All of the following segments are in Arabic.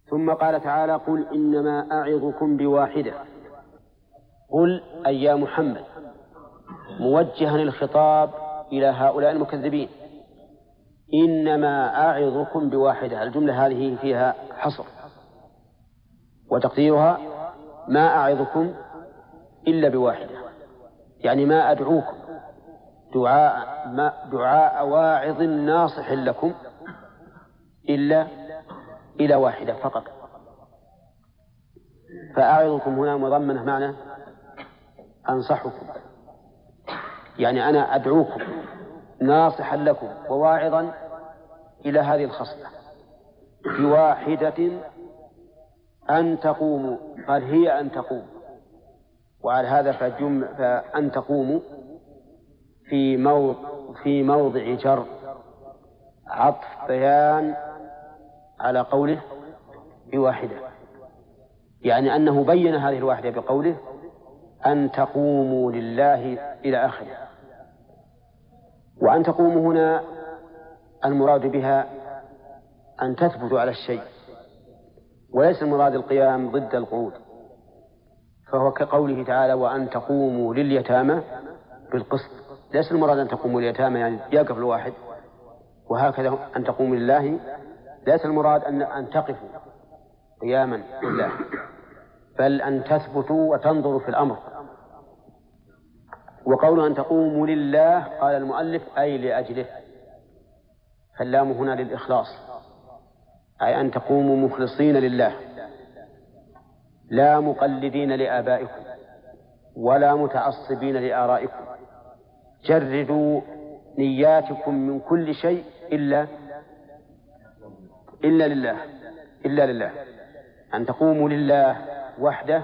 ثم قال تعالى: قل إنما أعظكم بواحدة. قل أي يا محمد، موجها الخطاب إلى هؤلاء المكذبين، إنما أعظكم بواحدة. الجملة هذه فيها حصر، وتقديرها: ما أعظكم إلا بواحدة، يعني ما أدعوكم دعاء واعظ ناصح لكم إلا إلى واحدة فقط. فأعظكم هنا مضمنة معنى أنصحكم، يعني أنا أدعوكم ناصحا لكم وواعظا إلى هذه الخصلة بواحدة أن تقوموا. قال هي أن تقوموا، وعلى هذا فأن تقوموا في موضع جر عطف بيان على قوله بواحدة، يعني أنه بين هذه الواحدة بقوله أن تقوموا لله إلى آخره. وأن تقوموا هنا المراد بها أن تثبتوا على الشيء، وليس المراد القيام ضد القعود، فهو كقوله تعالى: وأن تقوموا لليتامى بالقسط. ليس المراد أن تقوموا لليتامى يعني يقف الواحد، وهكذا أن تقوموا لله ليس المراد أن تقفوا قياما لله، بل أن تثبتوا وتنظروا في الأمر. وقول أن تقوموا لله قال المؤلف أي لأجله، فاللام هنا للإخلاص، أي أن تقوموا مخلصين لله لا مقلدين لآبائكم ولا متعصبين لآرائكم، جردوا نياتكم من كل شيء إلا لله. أن تقوموا لله وحده،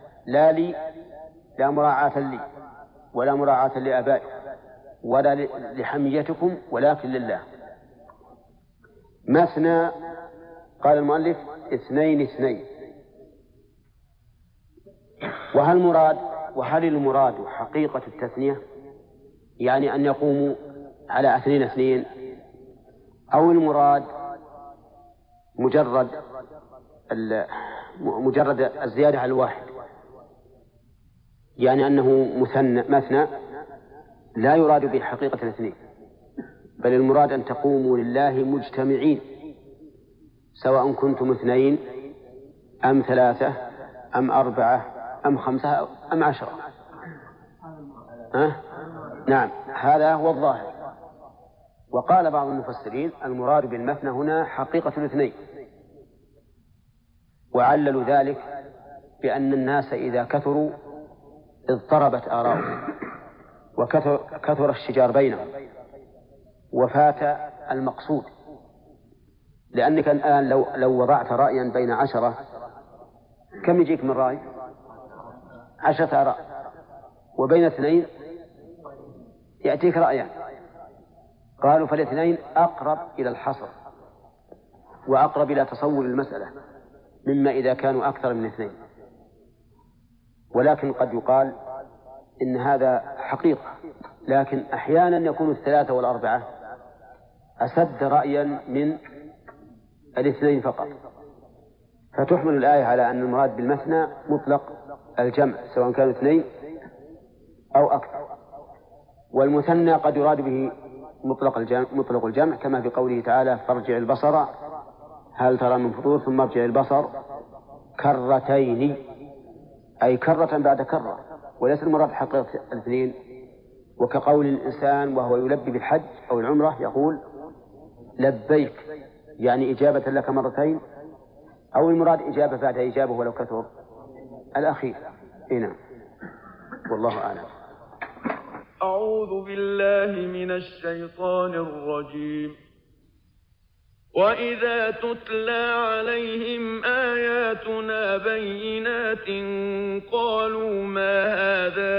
لا مراعاة لي ولا مراعاة لآبائكم ولا لحميتكم، ولكن لله. مثنى قال المؤلف 2 وهل المراد حقيقة التثنية، يعني أن يقوموا على 2 أو المراد مجرد الزيادة على الواحد، يعني أنه مثنى لا يراد به حقيقة 2، بل المراد أن تقوموا لله مجتمعين، سواء كنتم 2 أم 3 أم 4 أم 5 أم 10. نعم، هذا هو الظاهر. وقال بعض المفسرين المراد بالمثنى هنا حقيقة 2، وعللوا ذلك بأن الناس إذا كثروا اضطربت آراؤهم وكثر الشجار بينهم وفات المقصود. لأنك الآن لو وضعت رأيا بين 10 كم يجيك من رأي؟ 10 آراء، وبين 2 يأتيك رأيان. قالوا فالاثنين أقرب إلى الحصر وأقرب إلى تصور المسألة مما إذا كانوا أكثر من 2. ولكن قد يقال إن هذا حقيقة، لكن أحيانا يكون 3 و4 أسد رأيا من 2 فقط، فتحمل الآية على أن المراد بالمثنى مطلق الجمع سواء كانوا 2 أو أكثر. والمثنى قد يراد به مطلق الجمع، كما في قوله تعالى: فارجع البصر هل ترى من فطور ثم ارجع البصر كرتين، أي كرة بعد كرة، وليس المراد حقيقة 2. وكقول الإنسان وهو يلبي بالحج أو العمرة يقول لبيك، يعني إجابة لك 2، أو المراد إجابة بعد إجابة ولو كثر الأخير. هنا والله أعلم. أعوذ بالله من الشيطان الرجيم. وإذا تتلى عليهم آياتنا بينات قالوا ما هذا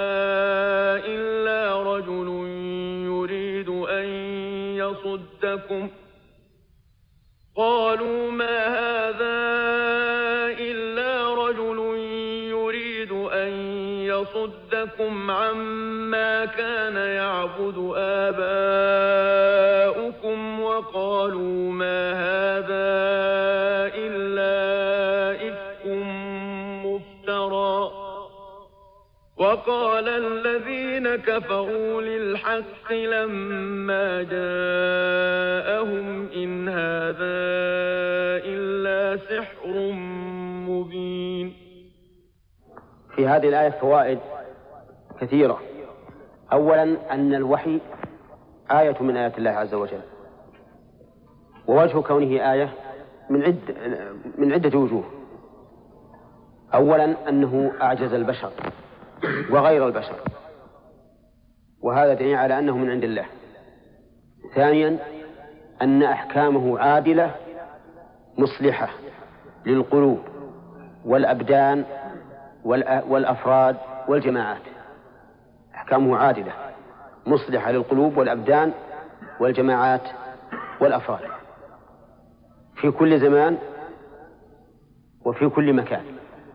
إلا رجل يريد أن يصدكم ليصدكم عما كان يعبد آباؤكم وقالوا ما هذا إلا إفك مفترى وقال الذين كفروا للحق لما جاءهم إن هذا إلا سحر مبين. في هذه الآية فوائد كثيرة. أولا أن الوحي آية من آيات الله عز وجل، ووجه كونه آية من عدة وجوه. أولا أنه أعجز البشر وغير البشر، وهذا دليل على أنه من عند الله. ثانيا أن أحكامه عادلة مصلحة للقلوب والأبدان والأفراد والجماعات. أحكامه عادلة مصلحة للقلوب والأبدان والجماعات والأفراد في كل زمان وفي كل مكان،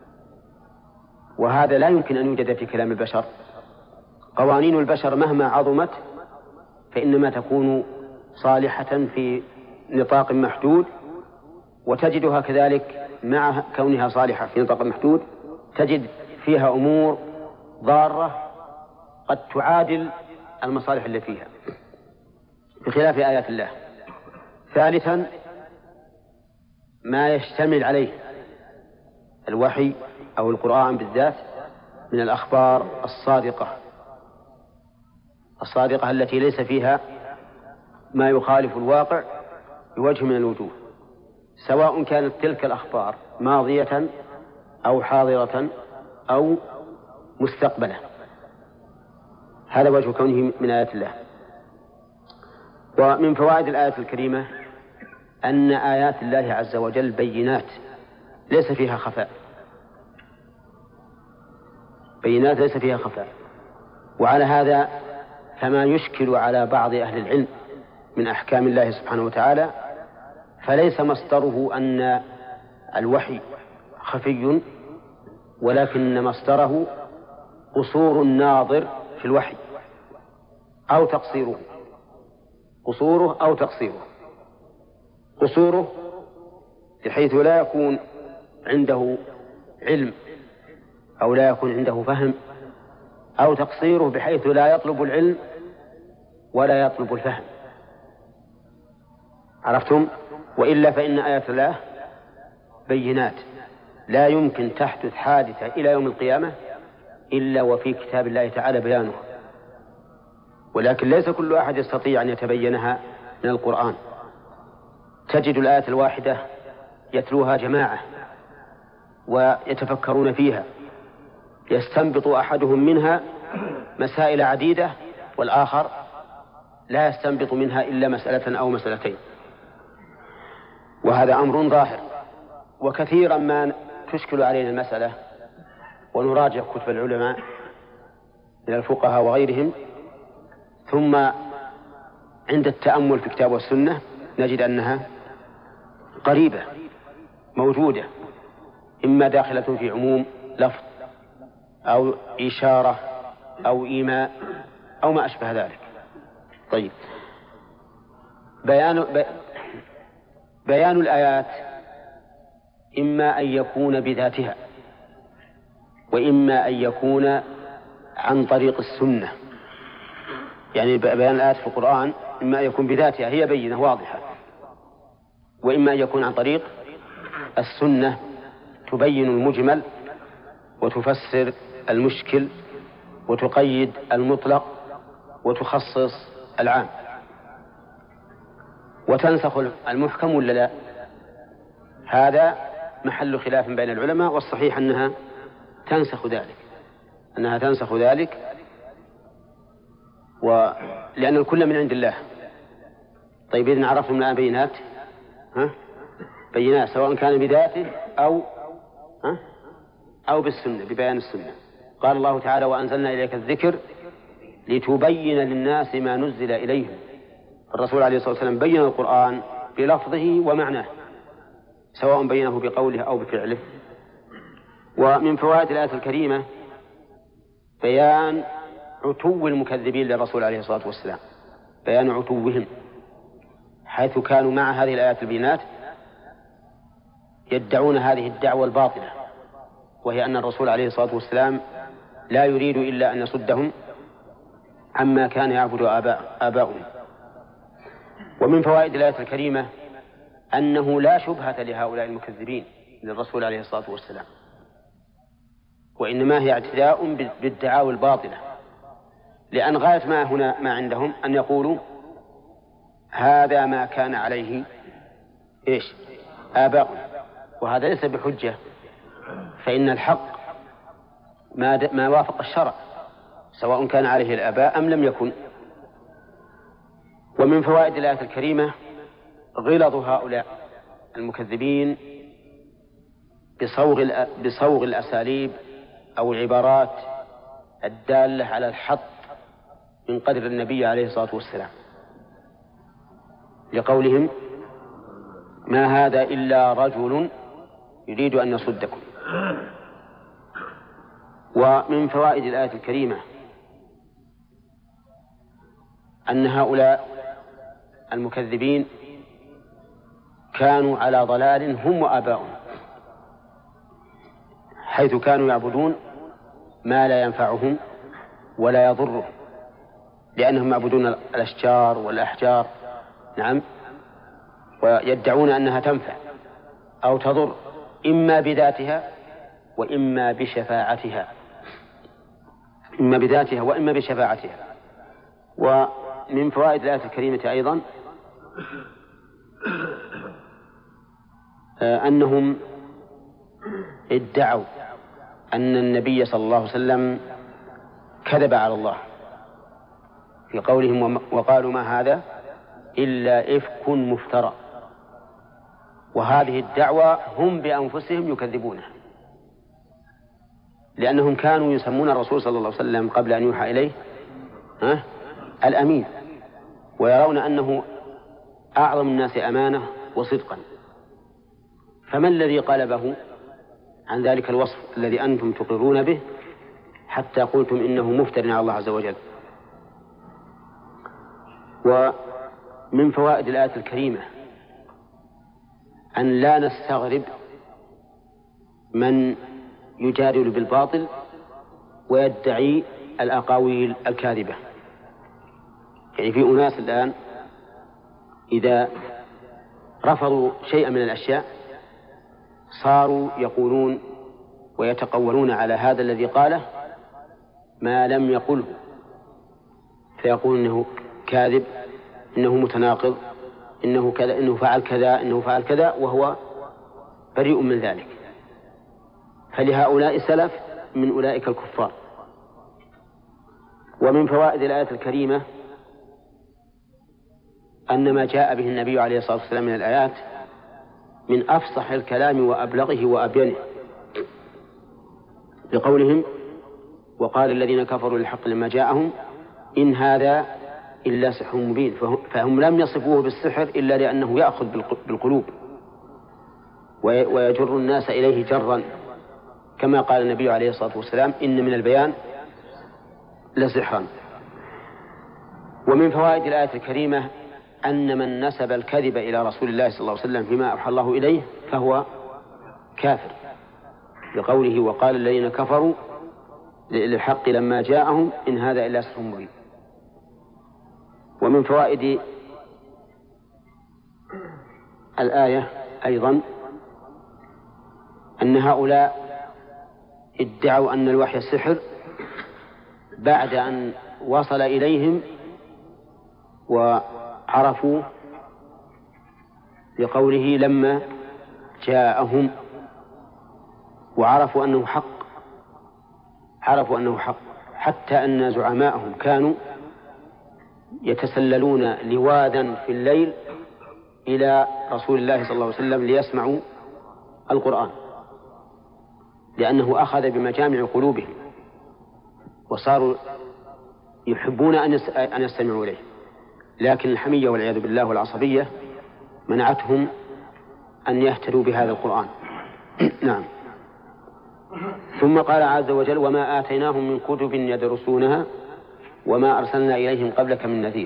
وهذا لا يمكن أن يوجد في كلام البشر. قوانين البشر مهما عظمت فإنما تكون صالحة في نطاق محدود، وتجدها كذلك مع كونها صالحة في نطاق محدود تجد فيها أمور ضارة قد تعادل المصالح اللي فيها بخلاف آيات الله. ثالثا ما يشتمل عليه الوحي أو القرآن بالذات من الأخبار الصادقة التي ليس فيها ما يخالف الواقع بوجه من الوجوه، سواء كانت تلك الأخبار ماضية أو حاضرة أو مستقبلة. هذا وجه كونه من آيات الله. ومن فوائد الآية الكريمة أن آيات الله عز وجل بينات ليس فيها خفاء، بينات ليس فيها خفاء. وعلى هذا فما يشكل على بعض أهل العلم من أحكام الله سبحانه وتعالى فليس مصدره أن الوحي خفي، ولكن مصدره قصور الناظر في الوحي أو تقصيره، قصوره أو تقصيره. قصوره بحيث لا يكون عنده علم أو لا يكون عنده فهم، أو تقصيره بحيث لا يطلب العلم ولا يطلب الفهم. عرفتم؟ وإلا فإن آيات الله بينات لا يمكن تحدث حادثة إلى يوم القيامة إلا وفي كتاب الله تعالى بيانه، ولكن ليس كل أحد يستطيع أن يتبينها من القرآن. تجد الآية الواحدة يتلوها جماعة ويتفكرون فيها، يستنبط أحدهم منها مسائل عديدة والآخر لا يستنبط منها إلا مسألة أو مسألتين، وهذا أمر ظاهر. وكثيرا ما تشكل علينا المسألة ونراجع كتب العلماء من الفقهاء وغيرهم، ثم عند التأمل في الكتاب والسنة نجد أنها قريبة موجودة، إما داخلة في عموم لفظ أو إشارة أو إيماء أو ما أشبه ذلك. طيب، بيان الآيات إما أن يكون بذاتها وإما أن يكون عن طريق السنة. يعني بيان الآيات في القرآن إما أن يكون بذاتها هي بينة واضحة، وإما أن يكون عن طريق السنة تبين المجمل وتفسر المشكل وتقيد المطلق وتخصص العام وتنسخ المحكم ولا لا. هذا محل خلاف بين العلماء، والصحيح أنها تنسخ ذلك، ولأن الكل من عند الله. طيب، إذن عرفتم الآن بينات سواء كان بذاته أو بالسنة، ببيان السنة. قال الله تعالى: وأنزلنا إليك الذكر لتبين للناس ما نزل إليهم. الرسول عليه الصلاة والسلام بين القرآن بلفظه ومعناه، سواء بينه بقوله أو بفعله. ومن فوائد الآية الكريمة بيان عتو المكذبين للرسول عليه الصلاة والسلام، بيان عتوهم، حيث كانوا مع هذه الآيات البينات يدعون هذه الدعوة الباطلة، وهي أن الرسول عليه الصلاة والسلام لا يريد إلا أن يصدهم عما كان يعبد آباؤهم. ومن فوائد الآية الكريمة أنه لا شبهة لهؤلاء المكذبين للرسول عليه الصلاة والسلام، وإنما هي اعتداء بالدعاوى الباطلة، لأن غاية ما عندهم أن يقولوا هذا ما كان عليه آباؤنا، وهذا ليس بحجة، فإن الحق ما وافق الشرع سواء كان عليه الآباء أم لم يكن. ومن فوائد الآية الكريمة غلظ هؤلاء المكذبين بصوغ الأساليب أو العبارات الدالة على الحط من قدر النبي عليه الصلاة والسلام، لقولهم ما هذا إلا رجل يريد أن يصدكم. ومن فوائد الآية الكريمة أن هؤلاء المكذبين كانوا على ضلال هم وآباؤهم، حيث كانوا يعبدون ما لا ينفعهم ولا يضرهم، لأنهم يعبدون الأشجار والأحجار، نعم، ويدعون أنها تنفع أو تضر إما بذاتها وإما بشفاعتها، إما بذاتها وإما بشفاعتها. ومن فوائد الآية الكريمة أيضا أنهم ادعوا أن النبي صلى الله عليه وسلم كذب على الله في قولهم وقالوا ما هذا إلا إفك مفترى، وهذه الدعوة هم بأنفسهم يكذبونها، لأنهم كانوا يسمون الرسول صلى الله عليه وسلم قبل أن يوحى إليه الأمين، ويرون أنه أعظم الناس أمانة وصدقا، فما الذي قلبه عن ذلك الوصف الذي أنتم تقرون به حتى قلتم إنه مفتر على الله عز وجل؟ ومن فوائد الآية الكريمة أن لا نستغرب من يجادل بالباطل ويدعي الأقاويل الكاذبة. يعني في أناس الآن إذا رفضوا شيئا من الأشياء صاروا يقولون ويتقولون على هذا الذي قاله ما لم يقله، فيقول إنه كاذب، إنه متناقض، إنه كذا، إنه فعل كذا، إنه فعل كذا، وهو بريء من ذلك. فلهؤلاء سلف من أولئك الكفار. ومن فوائد الآية الكريمة أن ما جاء به النبي عليه الصلاة والسلام من الآيات من أفصح الكلام وأبلغه وأبينه، بقولهم وقال الذين كفروا للحق لما جاءهم إن هذا إلا سحر مبين، فهم لم يصفوه بالسحر إلا لأنه يأخذ بالقلوب ويجر الناس إليه جرا، كما قال النبي عليه الصلاة والسلام إن من البيان لسحرا. ومن فوائد الآية الكريمة أن من نسب الكذب إلى رسول الله صلى الله عليه وسلم فيما أوحى الله إليه فهو كافر، بقوله وقال الذين كفروا للحق لما جاءهم إن هذا إلا سحر مبين. ومن فوائد الآية أيضا أن هؤلاء ادعوا أن الوحي سحر بعد أن وصل إليهم وعرفوا بقوله لما جاءهم، وعرفوا أنه حق، عرفوا أنه حق، حتى أن زعماءهم كانوا يتسللون لوادا في الليل إلى رسول الله صلى الله عليه وسلم ليسمعوا القرآن، لأنه أخذ بمجامع قلوبهم وصاروا يحبون أن يستمعوا إليه، لكن الحمية والعياذ بالله والعصبية منعتهم أن يهتدوا بهذا القرآن. نعم. ثم قال عز وجل وما آتيناهم من كتب يدرسونها وما أرسلنا إليهم قبلك من نذير.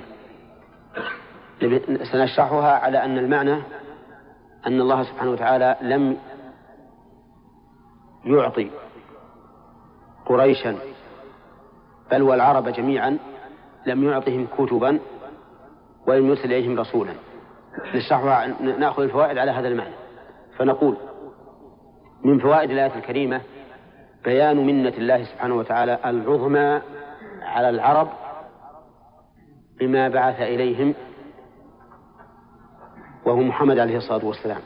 سنشرحها على أن المعنى أن الله سبحانه وتعالى لم يعطي قريشا بل والعرب جميعا لم يعطهم كتبا ولم يرسل إليهم رسولا. نشرحها نأخذ الفوائد على هذا المعنى. فنقول من فوائد الآية الكريمة بيان منة الله سبحانه وتعالى العظمى على العرب بما بعث إليهم وهو محمد عليه الصلاة والسلام.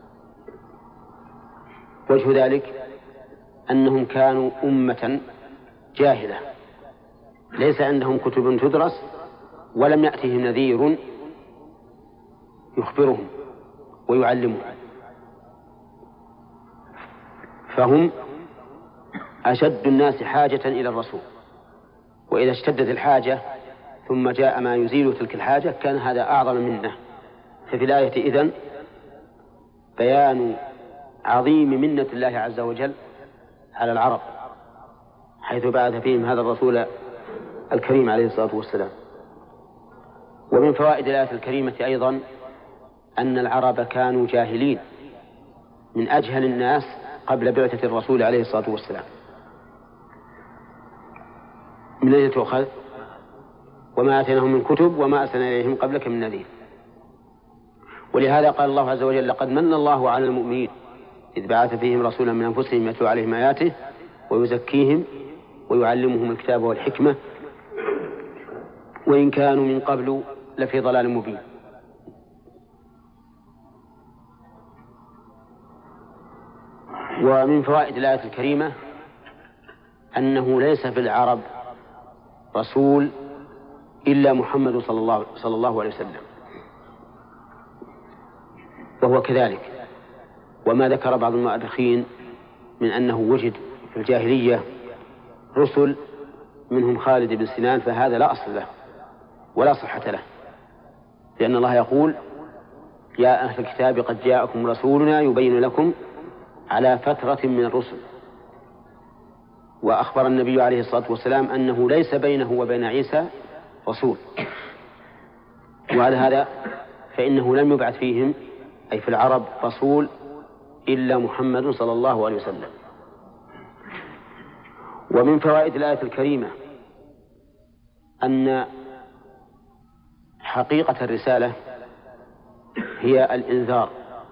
وجه ذلك أنهم كانوا أمة جاهلة ليس عندهم كتب تدرس ولم يأتهم نذير يخبرهم ويعلمهم، فهم أشد الناس حاجة إلى الرسول، وإذا اشتدت الحاجة ثم جاء ما يزيل تلك الحاجة كان هذا أعظم منه. ففي الآية إذن بيان عظيم منة الله عز وجل على العرب حيث بعث فيهم هذا الرسول الكريم عليه الصلاة والسلام. ومن فوائد الآية الكريمة أيضا أن العرب كانوا جاهلين من أجهل الناس قبل بعثة الرسول عليه الصلاة والسلام. من أين تؤخذ؟ وما آتيناهم من كتب وما أرسلنا إليهم قبلك من نذير. ولهذا قال الله عز وجل لقد من الله على المؤمنين إذ بعث فيهم رسولا من أنفسهم يتلو عليهم آياته ويزكيهم ويعلمهم الكتاب والحكمة وإن كانوا من قبل لفي ضلال مبين. ومن فوائد الآية الكريمة أنه ليس في العرب رسول إلا محمد صلى الله عليه وسلم، وهو كذلك. وما ذكر بعض المؤرخين من أنه وجد في الجاهلية رسل منهم خالد بن سنان فهذا لا أصل له ولا صحة له، لأن الله يقول يا أهل الكتاب قد جاءكم رسولنا يبين لكم على فترة من الرسل. وأخبر النبي عليه الصلاة والسلام أنه ليس بينه وبين عيسى رسول، وعلى هذا فإنه لم يبعث فيهم أي في العرب رسول إلا محمد صلى الله عليه وسلم. ومن فوائد الآية الكريمة أن حقيقة الرسالة هي الإنذار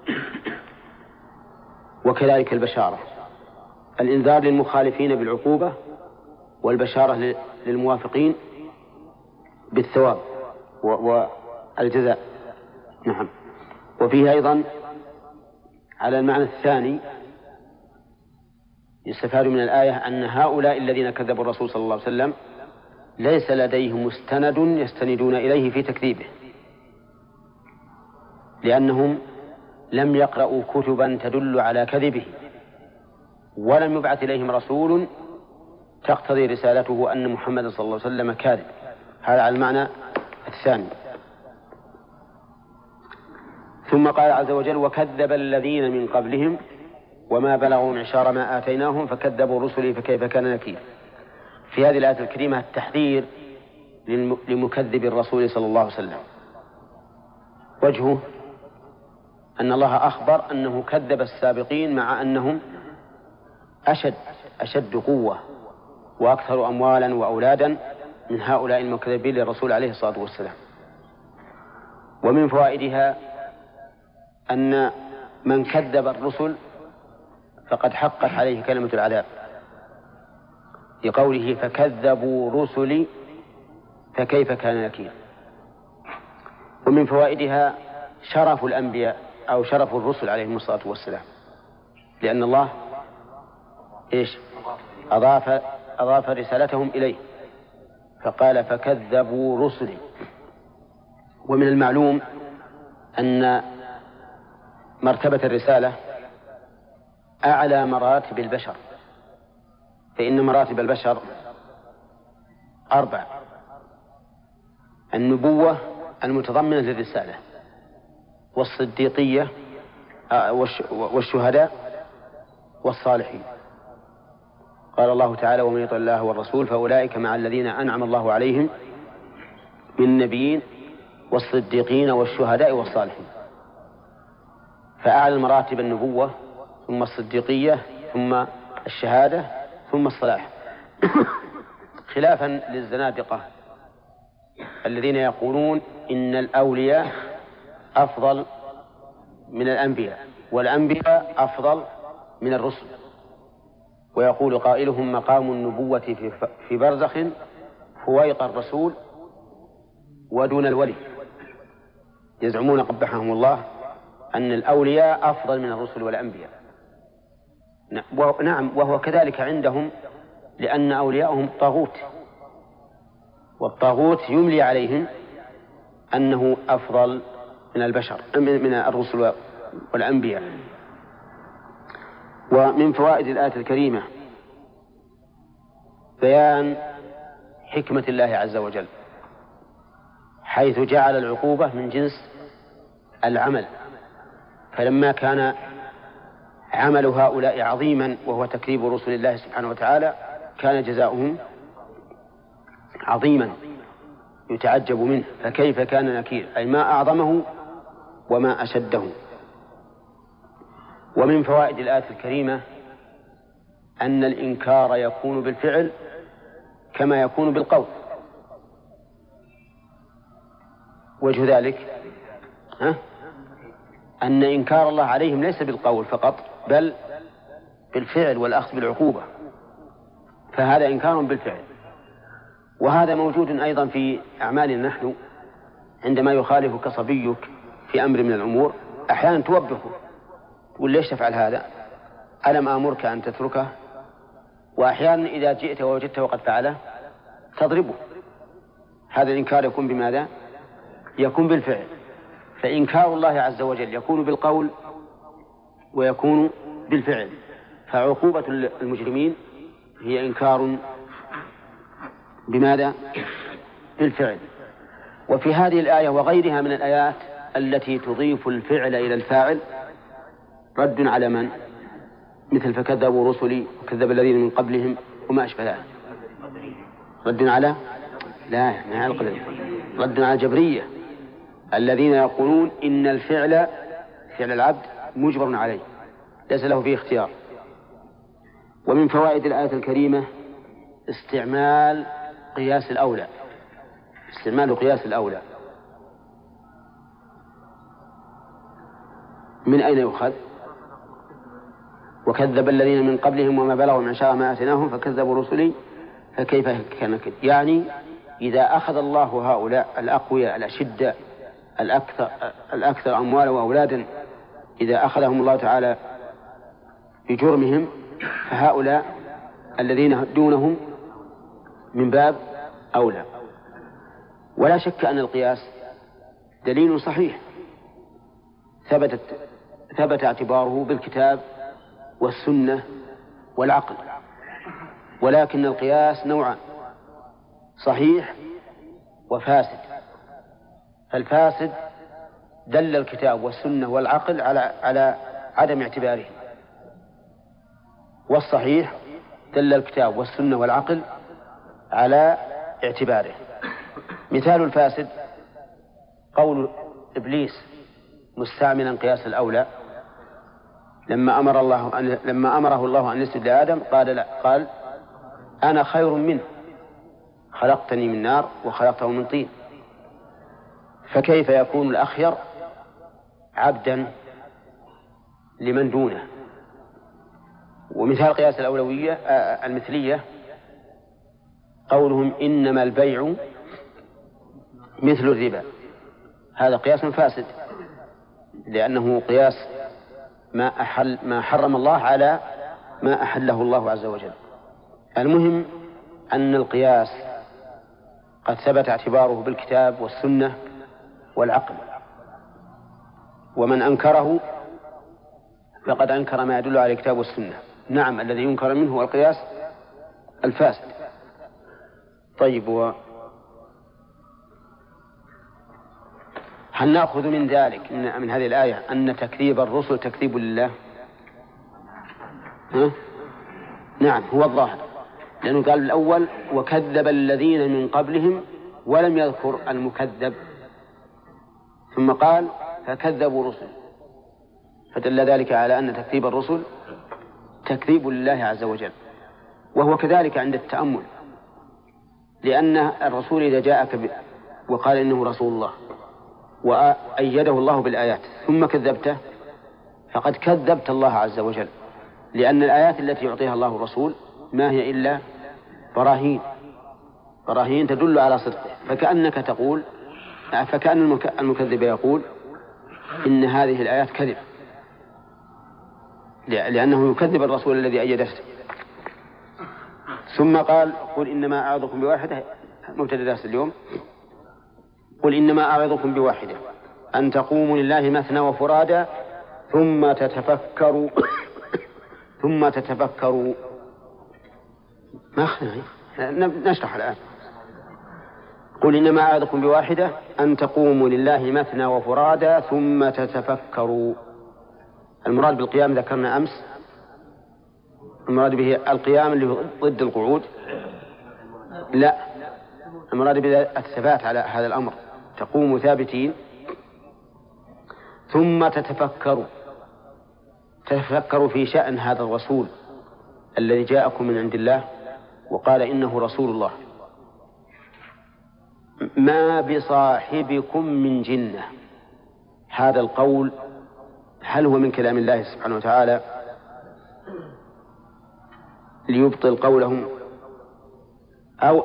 وكذلك البشارة. الإنذار للمخالفين بالعقوبة والبشارة للموافقين بالثواب والجزاء. نعم. وفيه أيضا على المعنى الثاني يستفاد من الآية أن هؤلاء الذين كذبوا الرسول صلى الله عليه وسلم ليس لديهم مستند يستندون إليه في تكذيبه، لأنهم لم يقرأوا كتبا تدل على كذبه ولم يبعث إليهم رسول تقتضي رسالته أن محمد صلى الله عليه وسلم كاذب. هذا على المعنى الثاني. ثم قال عز وجل وكذب الذين من قبلهم وما بلغوا معشار ما آتيناهم فكذبوا رسلي فكيف كان نكير. في هذه الآية الكريمة التحذير لمكذب الرسول صلى الله عليه وسلم. وجهه أن الله أخبر أنه كذب السابقين مع أنهم أشد قوة وأكثر أموالا وأولادا من هؤلاء المكذبين للرسول عليه الصلاة والسلام. ومن فوائدها أن من كذب الرسل فقد حقت عليه كلمة العذاب لقوله فكذبوا رسلي فكيف كان نكير. ومن فوائدها شرف الأنبياء أو شرف الرسل عليهم الصلاة والسلام، لأن الله أضاف رسالتهم إليه فقال فكذبوا رسلي. ومن المعلوم أن مرتبة الرسالة أعلى مراتب البشر، فإن مراتب البشر 4: النبوة المتضمنة للرسالة، والصديقية والشهداء والصالحين. قال الله تعالى: ومن يطع الله والرسول فأولئك مع الذين أنعم الله عليهم من النبيين والصديقين والشهداء والصالحين. فأعلى مراتب النبوة ثم الصديقية ثم الشهادة ثم الصلاح، خلافا للزنادقة الذين يقولون إن الأولياء أفضل من الأنبياء والأنبياء أفضل من الرسل، ويقول قائلهم: مقام النبوة في برزخ فويق الرسول ودون الولي. يزعمون قبحهم الله أن الأولياء أفضل من الرسل والأنبياء. نعم، وهو كذلك عندهم، لأن أولياءهم طاغوت، والطاغوت يملي عليهم أنه أفضل من البشر من الرسل والأنبياء. ومن فوائد الآية الكريمة بيان حكمة الله عز وجل، حيث جعل العقوبة من جنس العمل، فلما كان عمل هؤلاء عظيما وهو تكذيب رسل الله سبحانه وتعالى كان جزاؤهم عظيما يتعجب منه، فكيف كان نكير، أي ما أعظمه وما أشده. ومن فوائد الآية الكريمة أن الإنكار يكون بالفعل كما يكون بالقول. وجه ذلك أن إنكار الله عليهم ليس بالقول فقط بل بالفعل والأخذ بالعقوبة، فهذا إنكار بالفعل. وهذا موجود أيضا في أعمالنا نحن، عندما يخالفك صبيك في أمر من الأمور أحيانا توبخه، تقول: ليش تفعل هذا؟ ألم آمرك أن تتركه؟ وأحيانا إذا جئت ووجدته قد فعله تضربه. هذا الإنكار يكون بماذا؟ يكون بالفعل. فإنكار الله عز وجل يكون بالقول ويكون بالفعل، فعقوبة المجرمين هي إنكار بماذا؟ بالفعل. وفي هذه الآية وغيرها من الآيات التي تضيف الفعل إلى الفاعل رد على من؟ مثل فكذبوا رسلي وكذب الذين من قبلهم وما أشبه ذلك. رد على رد على الجبرية الذين يقولون إن الفعل فعل العبد مجبر عليه ليس له فيه اختيار. ومن فوائد الآية الكريمة استعمال قياس الأولى، استعمال قياس الأولى. من أين يؤخذ؟ وكذب الذين من قبلهم وما بلغوا من شاء ما آتيناهم فكذبوا رسلي فكيف كان نكير. يعني إذا أخذ الله هؤلاء الأقوياء الأشداء الأكثر أموالا وأولادا، إذا أخذهم الله تعالى بجرمهم، فهؤلاء الذين دونهم من باب أولى. ولا شك أن القياس دليل صحيح ثبت اعتباره بالكتاب والسنة والعقل، ولكن القياس نوعان: صحيح وفاسد. فالفاسد دل الكتاب والسنة والعقل على عدم اعتباره، والصحيح دل الكتاب والسنة والعقل على اعتباره. مثال الفاسد قول إبليس مستعملا قياس الأولى لما أمره الله أن يسجد لآدم قال لا، قال: أنا خير منه، خلقتني من نار وخلقته من طين، فكيف يكون الأخير عبدا لمن دونه؟ ومثال قياس الأولوية المثلية قولهم إنما البيع مثل الربا، هذا قياس فاسد، لأنه قياس ما حرم الله على ما أحله الله عز وجل. المهم أن القياس قد ثبت اعتباره بالكتاب والسنة والعقل، ومن أنكره فقد أنكر ما يدل على الكتاب والسنة. نعم، الذي ينكر منه هو القياس الفاسد. طيب، هل نأخذ من ذلك من هذه الآية أن تكذيب الرسل تكذيب لله؟ نعم هو الظاهر، لأنه قال الأول وكذب الذين من قبلهم ولم يذكر المكذب، ثم قال فكذبوا رسل، فدل ذلك على أن تكذيب الرسل تكذيب لله عز وجل. وهو كذلك عند التأمل، لأن الرسول إذا جاءك وقال إنه رسول الله وأيده الله بالآيات ثم كذبته فقد كذبت الله عز وجل، لأن الآيات التي يعطيها الله الرسول ما هي إلا براهين تدل على صدقه، فكأن المكذب يقول إن هذه الآيات كذب، لأنه يكذب الرسول الذي أيده. ثم قال قل إنما أعظكم بواحدة، مبتدأ درس اليوم، قل إنما أعظكم بواحدة أن تقوموا لله مثنى وفرادا ثم تتفكروا ما نشرح الآن. قل إنما أعظكم بواحدة أن تقوموا لله مثنى وفرادا ثم تتفكروا. المراد بالقيام ذكرنا أمس، المراد به القيام اللي ضد القعود، لا، المراد به الثبات على هذا الأمر، تقوموا ثابتين ثم تتفكروا في شأن هذا الرسول الذي جاءكم من عند الله وقال إنه رسول الله. ما بصاحبكم من جنة، هذا القول هل هو من كلام الله سبحانه وتعالى ليبطل قولهم، أو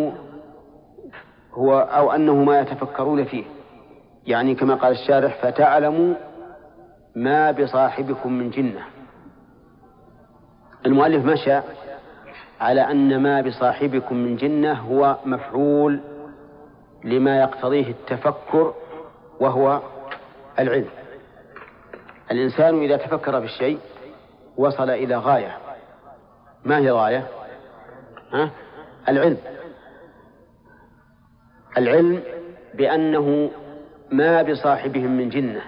أنه ما يتفكرون فيه، يعني كما قال الشارح فتعلموا ما بصاحبكم من جنة. المؤلف مشى على أن ما بصاحبكم من جنة هو مفعول لما يقتضيه التفكر وهو العلم. الإنسان إذا تفكر في الشيء وصل إلى غاية، ما هي غاية؟ العلم بأنه ما بصاحبهم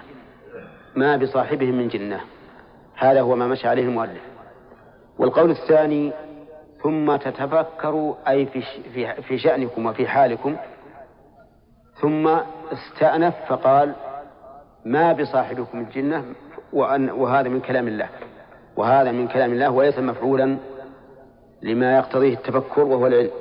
من جنة، هذا هو ما مشى عليه المؤلف. والقول الثاني ثم تتفكروا أي في شأنكم وفي حالكم، ثم استأنف فقال ما بصاحبكم من جنة، وهذا من كلام الله وليس مفعولا لما يقتضيه التفكر وهو العلم.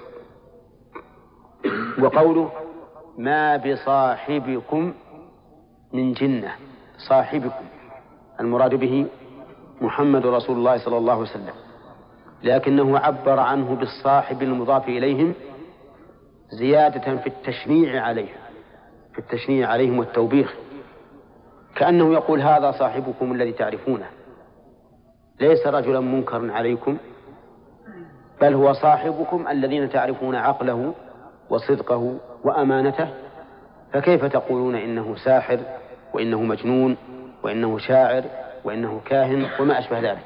وقوله ما بصاحبكم من جنة، صاحبكم المراد به محمد رسول الله صلى الله عليه وسلم، لكنه عبر عنه بالصاحب المضاف إليهم زيادة في التشنيع عليهم والتوبيخ، كأنه يقول هذا صاحبكم الذي تعرفونه، ليس رجلا منكرا عليكم، بل هو صاحبكم الذين تعرفون عقله وصدقه وأمانته، فكيف تقولون إنه ساحر وإنه مجنون وإنه شاعر وإنه كاهن وما أشبه ذلك.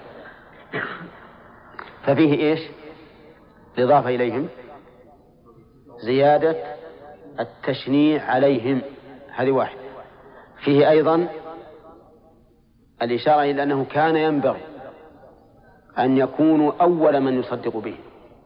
ففيه إيش؟ الإضافة إليهم زيادة التشنيع عليهم، هذه واحد. فيه أيضا الإشارة إلى أنه كان ينبغي أن يكونوا أول من يصدق به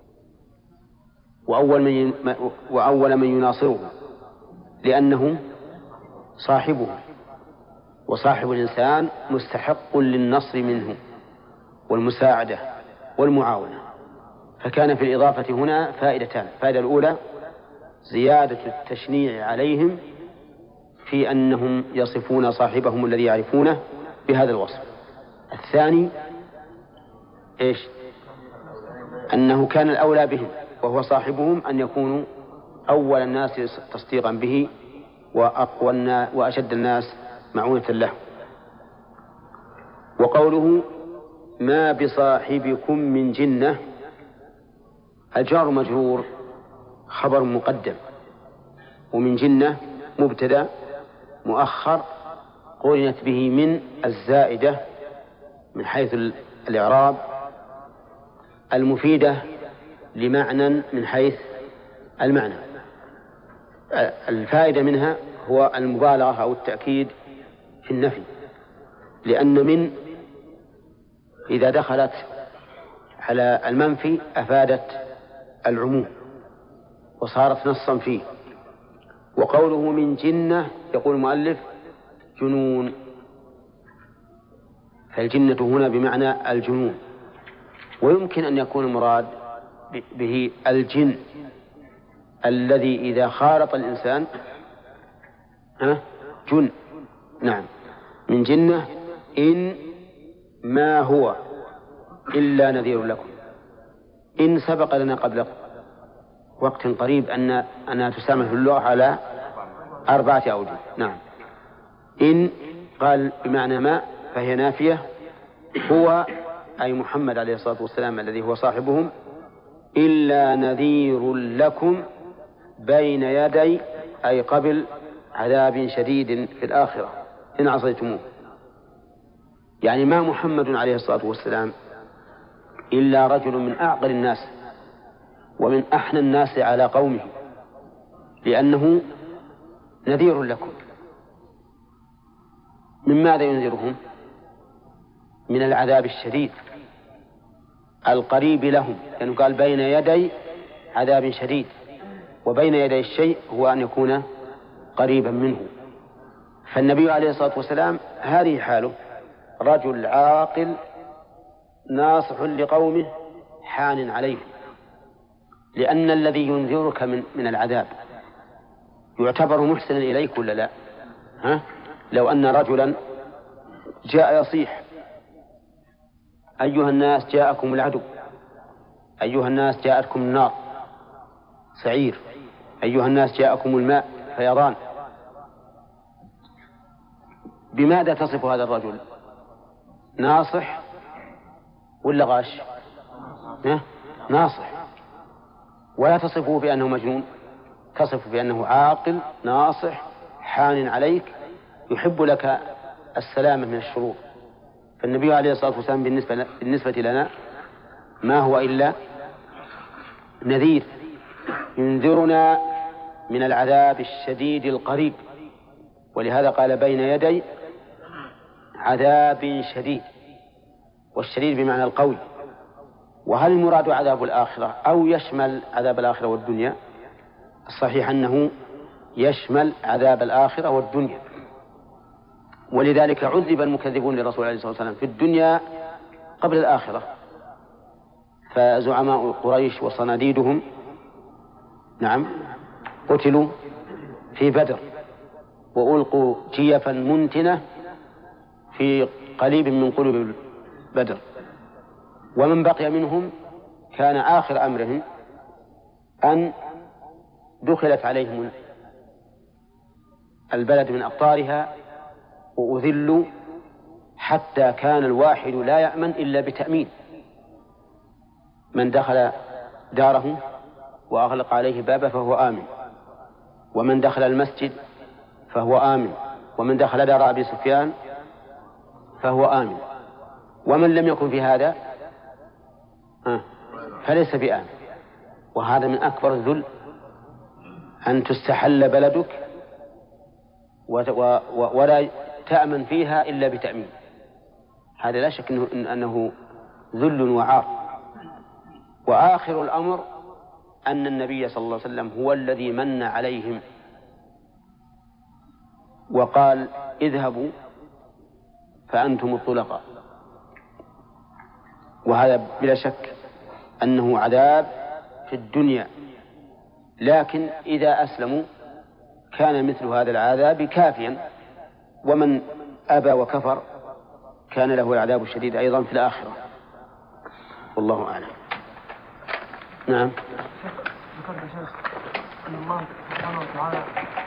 وأول من يناصره، لأنه صاحبه، وصاحب الإنسان مستحق للنصر منه والمساعدة والمعاونة. فكان في الإضافة هنا فائدتان: الفائدة الأولى زيادة التشنيع عليهم في أنهم يصفون صاحبهم الذي يعرفونه بهذا الوصف. الثاني إيش؟ أنه كان الأولى بهم وهو صاحبهم أن يكونوا أول الناس تصديقا به وأقوى وأشد الناس معونة له. وقوله ما بصاحبكم من جنة، الجار مجرور خبر مقدم، ومن جنة مبتدأ مؤخر قرنت به من الزائدة من حيث الإعراب المفيدة لمعنى من حيث المعنى. الفائدة منها هو المبالغة أو التأكيد في النفي، لأن من إذا دخلت على المنفي أفادت العموم وصارت نصا فيه. وقوله من جنة يقول المؤلف جنون، فالجنة هنا بمعنى الجنون، ويمكن أن يكون المراد به الجن الذي إذا خالط الإنسان جن. نعم، من جنة إن ما هو إلا نذير لكم. إن سبق لنا قبل وقت قريب أنها تستعمل في اللغة على 4 أوجه. نعم، إن قال بمعنى ما فهي نافية، هو أي محمد عليه الصلاة والسلام الذي هو صاحبهم إلا نذير لكم بين يدي أي قبل عذاب شديد في الآخرة إن عصيتموه. يعني ما محمد عليه الصلاة والسلام إلا رجل من أعقل الناس ومن أحنى الناس على قومه، لأنه نذير لكم. من ماذا ينذرهم؟ من العذاب الشديد القريب لهم، لأنه قال بين يدي عذاب شديد، وبين يدي الشيء هو أن يكون قريبا منه. فالنبي عليه الصلاة والسلام هذه حاله، رجل عاقل ناصح لقومه حان عليه، لأن الذي ينذرك من العذاب يعتبر محسنا إليك ولا لا؟ لو أن رجلا جاء يصيح أيها الناس جاءكم العدو، أيها الناس جاءتكم النار سعير، أيها الناس جاءكم الماء فيضان، بماذا تصف هذا الرجل؟ ناصح ولا غاش؟ ناصح. ولا تصفه بأنه مجنون، تصف بأنه عاقل ناصح حان عليك يحب لك السلامة من الشرور. فالنبي عليه الصلاة والسلام بالنسبة لنا ما هو إلا نذير ينذرنا من العذاب الشديد القريب، ولهذا قال بين يدي عذاب شديد، والشديد بمعنى القوي. وهل المراد عذاب الآخرة أو يشمل عذاب الآخرة والدنيا؟ الصحيح أنه يشمل عذاب الآخرة والدنيا، ولذلك عذب المكذبون للرسول عليه الصلاة والسلام في الدنيا قبل الآخرة. فزعماء قريش وصناديدهم نعم قتلوا في بدر وألقوا جيفا منتنة في قليب من قلوب بدر، ومن بقي منهم كان آخر أمرهم أن دخلت عليهم البلد من أقطارها وأذلوا حتى كان الواحد لا يأمن إلا بتأمين. من دخل داره وأغلق عليه بابه فهو آمن، ومن دخل المسجد فهو آمن، ومن دخل دار أبي سفيان فهو آمن، ومن لم يكن في هذا فليس بآمن. وهذا من أكبر الذل أن تستحل بلدك ولا تأمن فيها إلا بتأمين. هذا لا شك أنه ذل وعار. وآخر الأمر أن النبي صلى الله عليه وسلم هو الذي من عليهم وقال اذهبوا فأنتم الطلقاء، وهذا بلا شك أنه عذاب في الدنيا، لكن إذا أسلموا كان مثل هذا العذاب كافيا، ومن أبى وكفر كان له العذاب الشديد أيضا في الآخرة، والله أعلم. نعم. ذكرت يا شيخ أن الله سبحانه وتعالى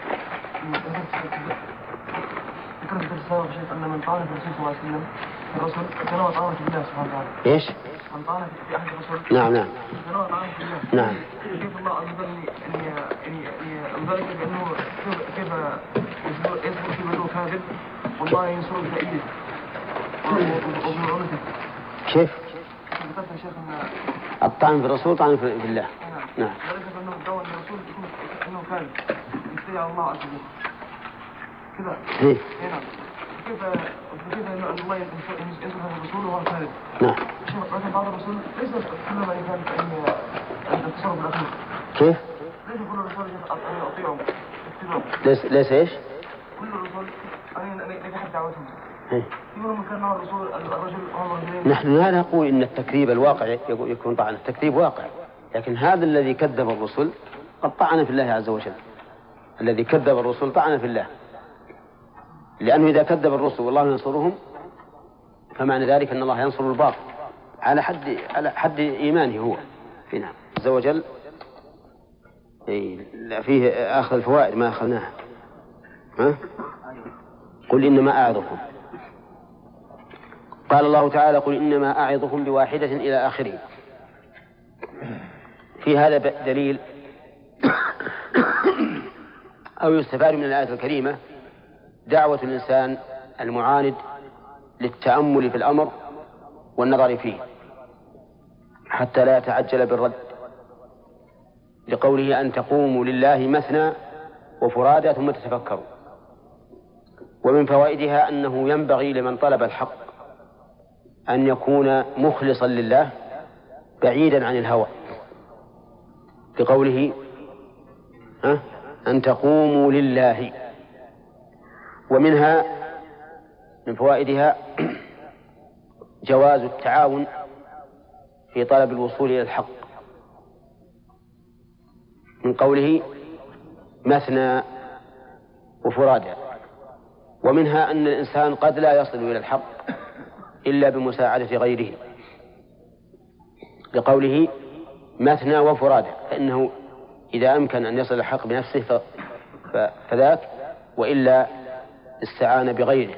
ذكرت في السابق شيخ أن من طعن في الرسول صلى الله عليه وسلم الرسول كان طعنه في الله سبحانه وتعالى. إيش؟ من طعن في أحد الرسول. نعم نعم. كان طعنه في الله. نعم. كيف الله عز وجل ذلك بأنه كيف يذكر في بأنه كاذب والله ينصر بتأييد وبمعونته. كيف؟ ذكرت يا شيخ أن الطعن في الرسول طعن في الله. نعم. ذلك بأنه دعوة الرسول يكون أنه كاذب يفتري على الله عز وجل كذا. إيه. نعم. كيف أن الله ينزل هذا الرسول وهو كاذب؟ نعم. لكن بعض الرسل ليس كلما كان أن التصرف الأخير. كيف؟ ليس كل الرسل أن يطيعهم اتباعهم. ليس إيش؟ كل الرسل أن يجحد دعوتهم. إيه. يقولون كان مع الرسول الرجل أمر بالله. نحن لا نقول إن التكذيب الواقع يكون طعن، التكذيب واقع، لكن هذا الذي كذب الرسل قد طعن في الله عز وجل. الذي كذب الرسل طعن في الله، لأنه إذا كذب الرسل والله ينصرهم فمعنى ذلك أن الله ينصر الباطل على حد إيمانه هو. نعم. عز وجل فيه آخذ الفوائد ما أخذناها. قل إنما أعظكم، قال الله تعالى قل إنما أعظكم بواحدة إلى آخره. في هذا دليل أو يستفاد من الآية الكريمة دعوة الإنسان المعاند للتأمل في الأمر والنظر فيه حتى لا يتعجل بالرد، لقوله أن تقوموا لله مثنى وفرادى ثم تتفكروا. ومن فوائدها أنه ينبغي لمن طلب الحق أن يكون مخلصا لله بعيدا عن الهوى، لقوله أن تقوموا لله. ومنها من فوائدها جواز التعاون في طلب الوصول إلى الحق، من قوله مثنى وفرادى. ومنها أن الإنسان قد لا يصل إلى الحق إلا بمساعدة غيره، لقوله مثنى وفرادى، فإنه إذا أمكن أن يصل الحق بنفسه فذاك، وإلا استعان بغيره.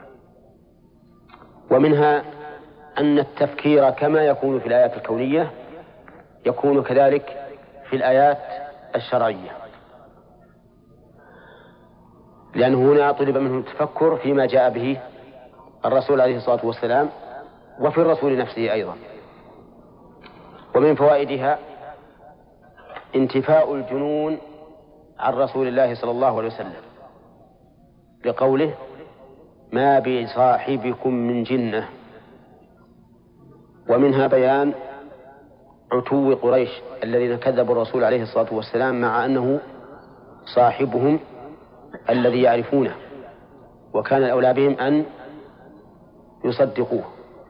ومنها أن التفكير كما يكون في الآيات الكونية يكون كذلك في الآيات الشرعية، لأنه هنا طلب منه التفكر فيما جاء به الرسول عليه الصلاة والسلام وفي الرسول نفسه أيضا. ومن فوائدها انتفاء الجنون عن رسول الله صلى الله عليه وسلم، بقوله ما بصاحبكم من جنة. ومنها بيان عتو قريش الذين كذبوا الرسول عليه الصلاة والسلام مع أنه صاحبهم الذي يعرفونه، وكان الأولى بهم أن يصدقوه.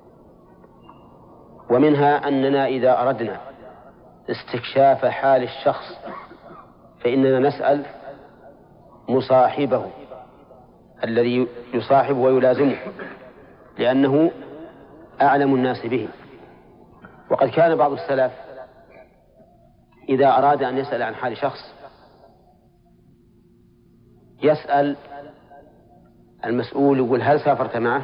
ومنها أننا إذا أردنا استكشاف حال الشخص فإننا نسأل مصاحبه الذي يصاحب ويلازمه، لأنه أعلم الناس به. وقد كان بعض السلف إذا أراد أن يسأل عن حال شخص يسأل المسؤول يقول هل سافرت معه؟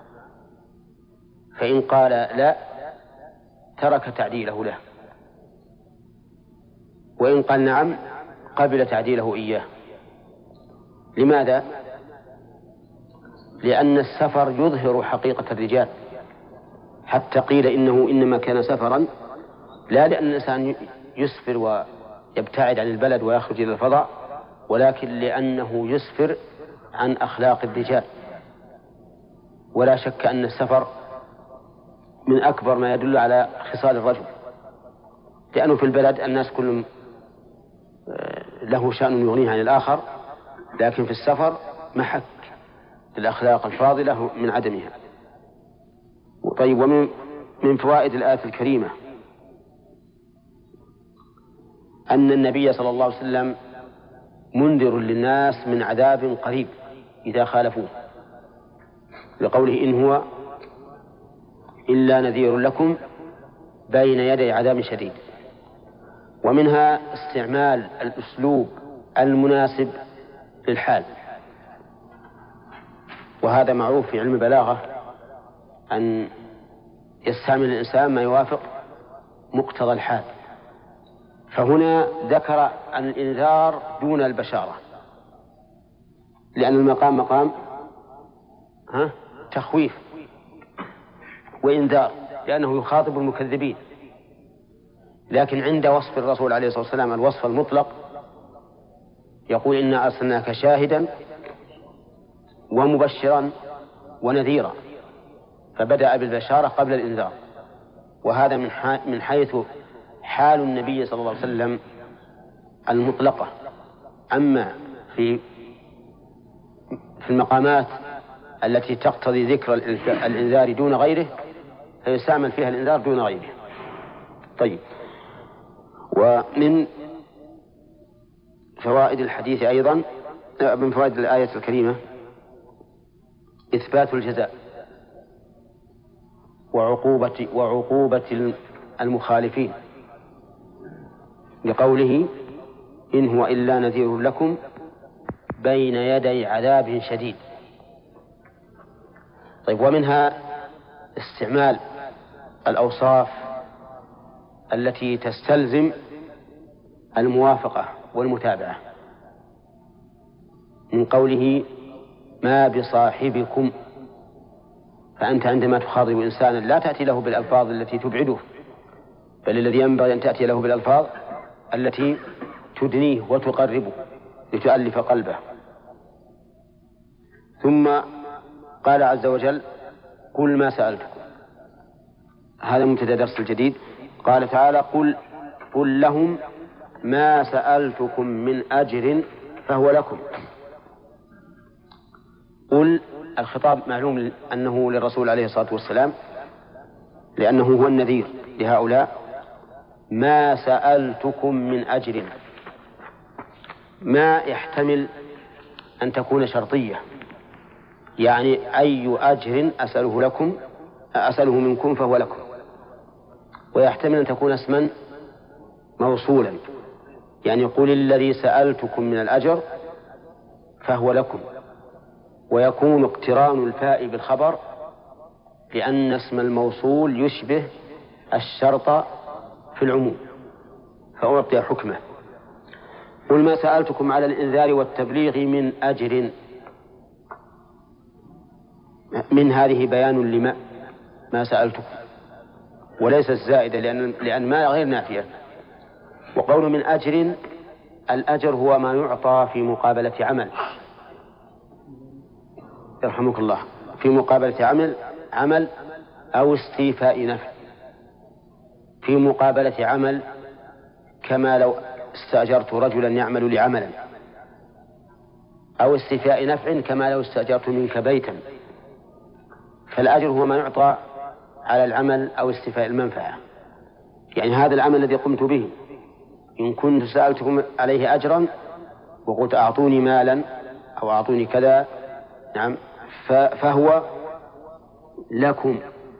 فإن قال لا ترك تعديله له، وإن قال نعم قبل تعديله إياه. لماذا؟ لأن السفر يظهر حقيقة الرجال، حتى قيل إنه إنما كان سفرا لا لأن الإنسان يسفر ويبتعد عن البلد ويخرج إلى الفضاء، ولكن لأنه يسفر عن أخلاق الرجال. ولا شك أن السفر من أكبر ما يدل على خصال الرجل، لأنه في البلد الناس كلهم له شأن يغنيه عن الآخر، لكن في السفر محك للأخلاق الفاضلة من عدمها. طيب، ومن فوائد الآية الكريمة أن النبي صلى الله عليه وسلم منذر للناس من عذاب قريب إذا خالفوه، لقوله إن هو إلا نذير لكم بين يدي عذاب شديد. ومنها استعمال الأسلوب المناسب للحال، وهذا معروف في علم البلاغة أن يستعمل الإنسان ما يوافق مقتضى الحال. فهنا ذكر الإنذار دون البشارة، لأن المقام مقام تخويف وإنذار، لأنه يخاطب المكذبين. لكن عند وصف الرسول عليه الصلاة والسلام الوصف المطلق يقول إنا أرسلناك شاهدا ومبشرا ونذيرا، فبدأ بالبشارة قبل الإنذار. وهذا من حيث حال النبي صلى الله عليه وسلم المطلقة. أما في المقامات التي تقتضي ذكر الإنذار دون غيره فيستعمل فيها الإنذار دون غيره. طيب، ومن فوائد الحديث أيضا، من فوائد الآية الكريمة إثبات الجزاء وعقوبة المخالفين، لقوله إن هو إلا نذير لكم بين يدي عذاب شديد. طيب، ومنها استعمال الأوصاف التي تستلزم الموافقة والمتابعة، من قوله ما بصاحبكم، فأنت عندما تخاطب إنسانا لا تأتي له بالألفاظ التي تبعده، بل الذي ينبغي أن تأتي له بالألفاظ التي تدنيه وتقربه لتؤلف قلبه. ثم قال عز وجل قل ما سألتكم، هذا مبتدأ درس الجديد. قال تعالى قل لهم ما سألتكم من أجر فهو لكم. قل، الخطاب معلوم أنه للرسول عليه الصلاة والسلام لأنه هو النذير لهؤلاء. ما سألتكم من أجر، ما يحتمل أن تكون شرطية، يعني أي أجر أسأله منكم فهو لكم، ويحتمل أن تكون اسما موصولا، يعني قل الذي سألتكم من الأجر فهو لكم، ويكون اقتران الفاء بالخبر لأن اسم الموصول يشبه الشرط في العموم فأعطي حكمه. قل ما سألتكم على الإنذار والتبليغ من أجر، من هذه بيان لما ما سألتكم وليس الزائدة، لأن ما غير نافية. وقول من أجر، الأجر هو ما يعطى في مقابلة عمل، يرحمك الله، في مقابلة عمل أو استيفاء نفع. في مقابلة عمل كما لو استأجرت رجلا يعمل لي عملا، أو استيفاء نفع كما لو استأجرت منك بيتا. فالأجر هو ما يعطى على العمل أو استيفاء المنفعة، يعني هذا العمل الذي قمت به إن كنت سألتكم عليه أجرا وقلت أعطوني مالا أو أعطوني كذا، نعم، فهو لكم.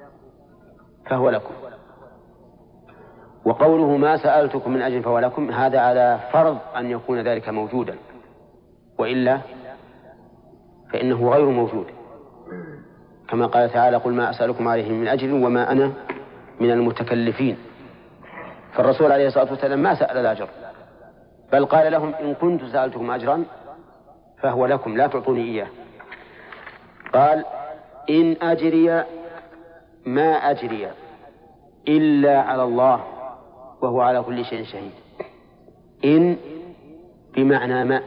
وقوله ما سألتكم من أجل فهو لكم، هذا على فرض أن يكون ذلك موجودا، وإلا فإنه غير موجود، كما قال تعالى قل ما أسألكم عليه من أجر وما أنا من المتكلفين. فالرسول عليه الصلاة والسلام ما سأل الأجر، بل قال لهم إن كنت سألتكم أجرا فهو لكم لا تعطوني إياه. قال إن أجري ما أجري إلا على الله وهو على كل شيء شهيد. إن بمعنى ما،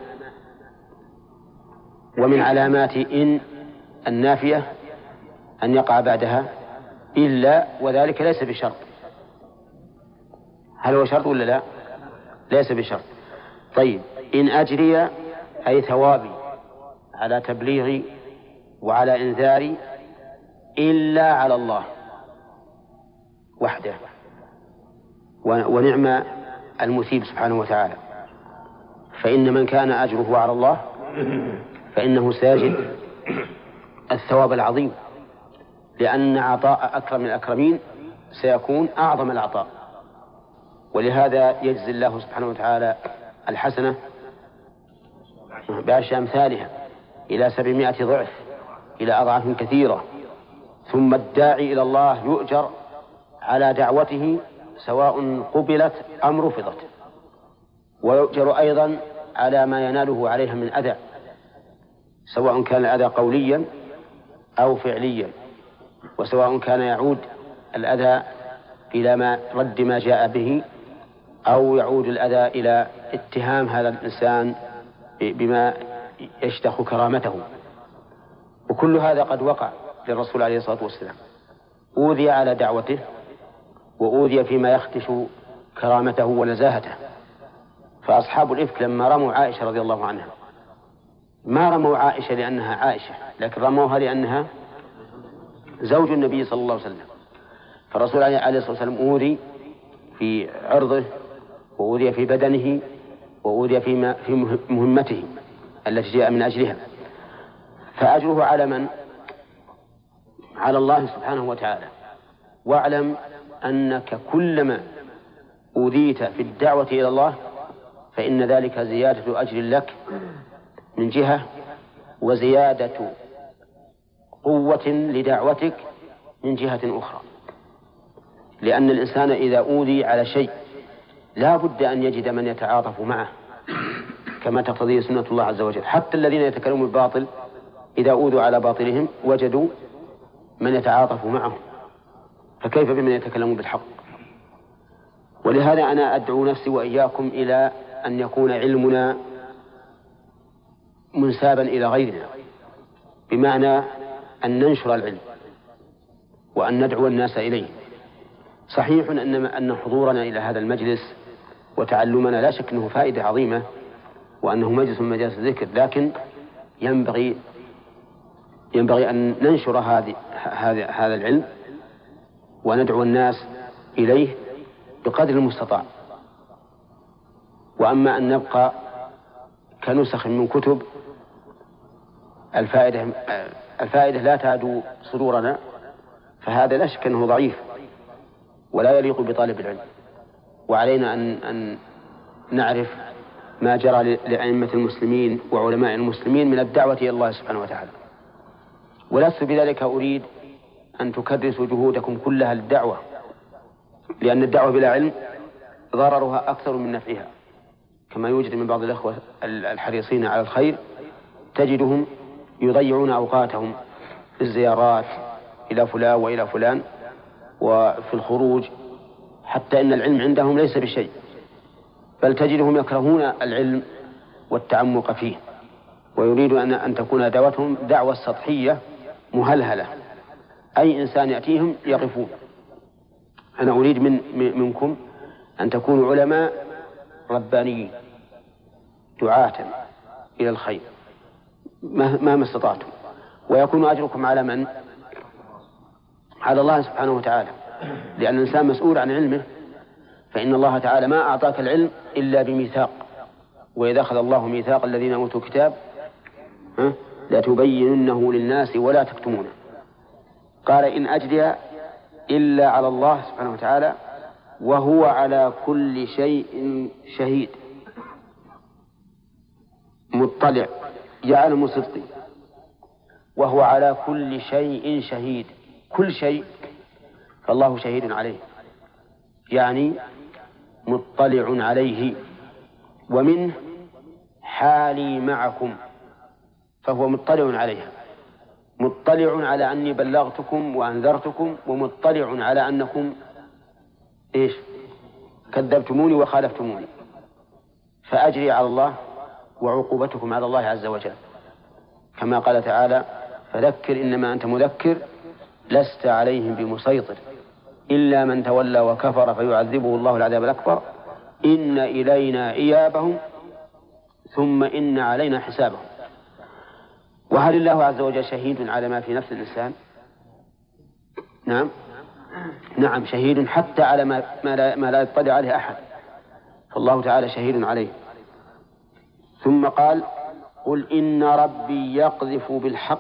ومن علامات إن النافية أن يقع بعدها إلا، وذلك ليس بشرط. هل هو شرط ولا لا؟ ليس بشرط. طيب، إن أجري أي ثوابي على تبليغي وعلى إنذاري إلا على الله وحده، ونعم المثيب سبحانه وتعالى. فإن من كان أجره على الله فإنه سيجد الثواب العظيم، لأن عطاء أكرم الأكرمين سيكون أعظم العطاء. ولهذا يجزي الله سبحانه وتعالى الحسنة بعشر أمثالها إلى 700 ضعف إلى أضعاف كثيرة. ثم الداعي إلى الله يؤجر على دعوته سواء قبلت أم رفضت، ويؤجر أيضا على ما يناله عليها من أذى، سواء كان الأذى قوليا أو فعليا، وسواء كان يعود الأذى إلى رد ما جاء به، أو يعود الأذى إلى اتهام هذا الإنسان بما يشتخ كرامته. وكل هذا قد وقع للرسول عليه الصلاة والسلام، أوذي على دعوته وأوذي فيما يخدش كرامته ونزاهته. فأصحاب الإفك لما رموا عائشة رضي الله عنها ما رموا عائشة لأنها عائشة، لكن رموها لأنها زوج النبي صلى الله عليه وسلم. فالرسول عليه الصلاة والسلام أوذي في عرضه وأوذي في بدنه وأوذي في مهمته التي جاء من أجلها. فأجره على من؟ على الله سبحانه وتعالى. واعلم أنك كلما أوذيت في الدعوة إلى الله فإن ذلك زيادة أجر لك من جهة، وزيادة قوة لدعوتك من جهة أخرى، لأن الإنسان إذا أوذي على شيء لا بد أن يجد من يتعاطف معه كما تقتضي سنة الله عز وجل. حتى الذين يتكلمون بالباطل إذا أوذوا على باطلهم وجدوا من يتعاطف معهم، فكيف بمن يتكلمون بالحق؟ ولهذا أنا أدعو نفسي وإياكم إلى أن يكون علمنا منسابا إلى غيرنا، بمعنى أن ننشر العلم وأن ندعو الناس إليه. صحيح أن حضورنا إلى هذا المجلس وتعلمنا لا شك أنه فائدة عظيمة وأنه مجلس من مجالس الذكر، لكن ينبغي أن ننشر هذا العلم وندعو الناس إليه بقدر المستطاع. وأما أن نبقى كنسخ من كتب الفائدة لا تعدو صدورنا، فهذا لا شك أنه ضعيف ولا يليق بطالب العلم. وعلينا أن نعرف ما جرى لأئمة المسلمين وعلماء المسلمين من الدعوة إلى الله سبحانه وتعالى. ولست بذلك أريد أن تكرسوا جهودكم كلها للدعوة، لأن الدعوة بلا علم ضررها أكثر من نفعها، كما يوجد من بعض الأخوة الحريصين على الخير تجدهم يضيعون أوقاتهم في الزيارات إلى فلان وإلى فلان وفي الخروج، حتى إن العلم عندهم ليس بشيء، بل تجدهم يكرهون العلم والتعمق فيه، ويريد أن تكون دعوتهم دعوة سطحية مهلهلة، أي إنسان يأتيهم يقفون. أنا أريد منكم أن تكونوا علماء ربانيين دعاة إلى الخير مهما استطعتم، ويكون أجركم على من؟ على الله سبحانه وتعالى، لأن الإنسان مسؤول عن علمه، فإن الله تعالى ما أعطاك العلم إلا بميثاق، وإذا أخذ الله ميثاق الذين أوتوا الكتاب لتبيننه للناس ولا تكتمونه. قال إن أجري إلا على الله سبحانه وتعالى وهو على كل شيء شهيد مطلع يعلم صدقي، وهو على كل شيء شهيد، كل شيء فالله شهيد عليه، يعني مطلع عليه. ومنه حالي معكم، فهو مطلع عليها، مطلع على أني بلغتكم وأنذرتكم، ومطلع على أنكم كذبتموني وخالفتموني، فأجري على الله وعقوبتكم على الله عز وجل، كما قال تعالى فذكر إنما أنت مذكر لست عليهم بمسيطر إلا من تولى وكفر فيعذبه الله العذاب الأكبر إن إلينا إيابهم ثم إن علينا حسابهم. وهل الله عز وجل شهيد على ما في نفس الإنسان؟ نعم شهيد حتى على ما لا يطلع عليه أحد، فالله تعالى شهيد عليه. ثم قال قل إن ربي يقذف بالحق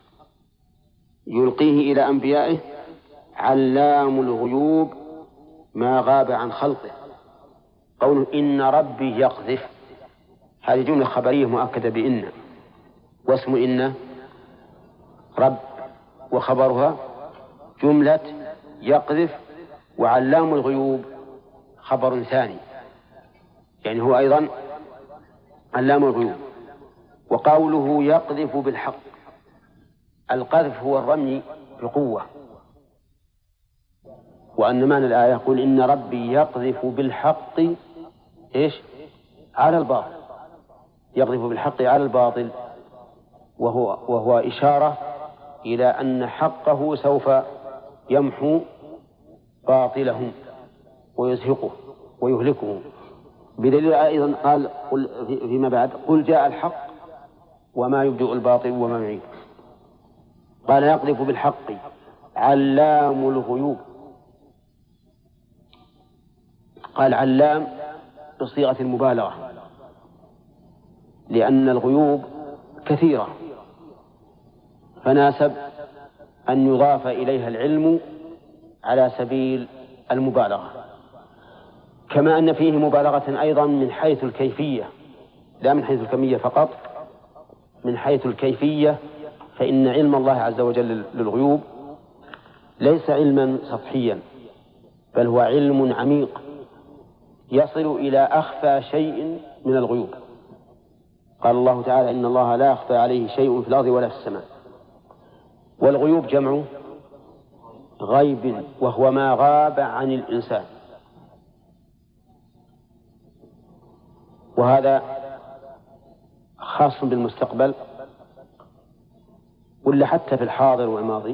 يلقيه إلى أنبيائه علام الغيوب ما غاب عن خلقه. قوله إن ربي يقذف هذه جملة خبرية مؤكدة بإن، واسم إن رب وخبرها جملة يقذف، وعلام الغيوب خبر ثاني، يعني هو أيضا علام الغيوب. وقوله يقذف بالحق، القذف هو الرمي بقوة، وأن معنى الآية يقول إن ربي يقذف بالحق على الباطل، يقذف بالحق على الباطل، وهو إشارة إلى أن حقه سوف يمحو باطله ويزهقه ويهلكه، بدليل أيضا قال فيما بعد قل جاء الحق وما يبدئ الباطل وما يعيد. قال يقذف بالحق علام الغيوب. قال علام بصيغة المبالغة، لأن الغيوب كثيرة فناسب أن يضاف إليها العلم على سبيل المبالغة، كما أن فيه مبالغة أيضا من حيث الكيفية لا من حيث الكمية فقط. من حيث الكيفية فإن علم الله عز وجل للغيوب ليس علما سطحيا، بل هو علم عميق يصل إلى أخفى شيء من الغيوب. قال الله تعالى إن الله لا يخفى عليه شيء في الأرض ولا في السماء. والغيوب جمع غيب، وهو ما غاب عن الإنسان، وهذا خاص بالمستقبل ولا حتى في الحاضر والماضي؟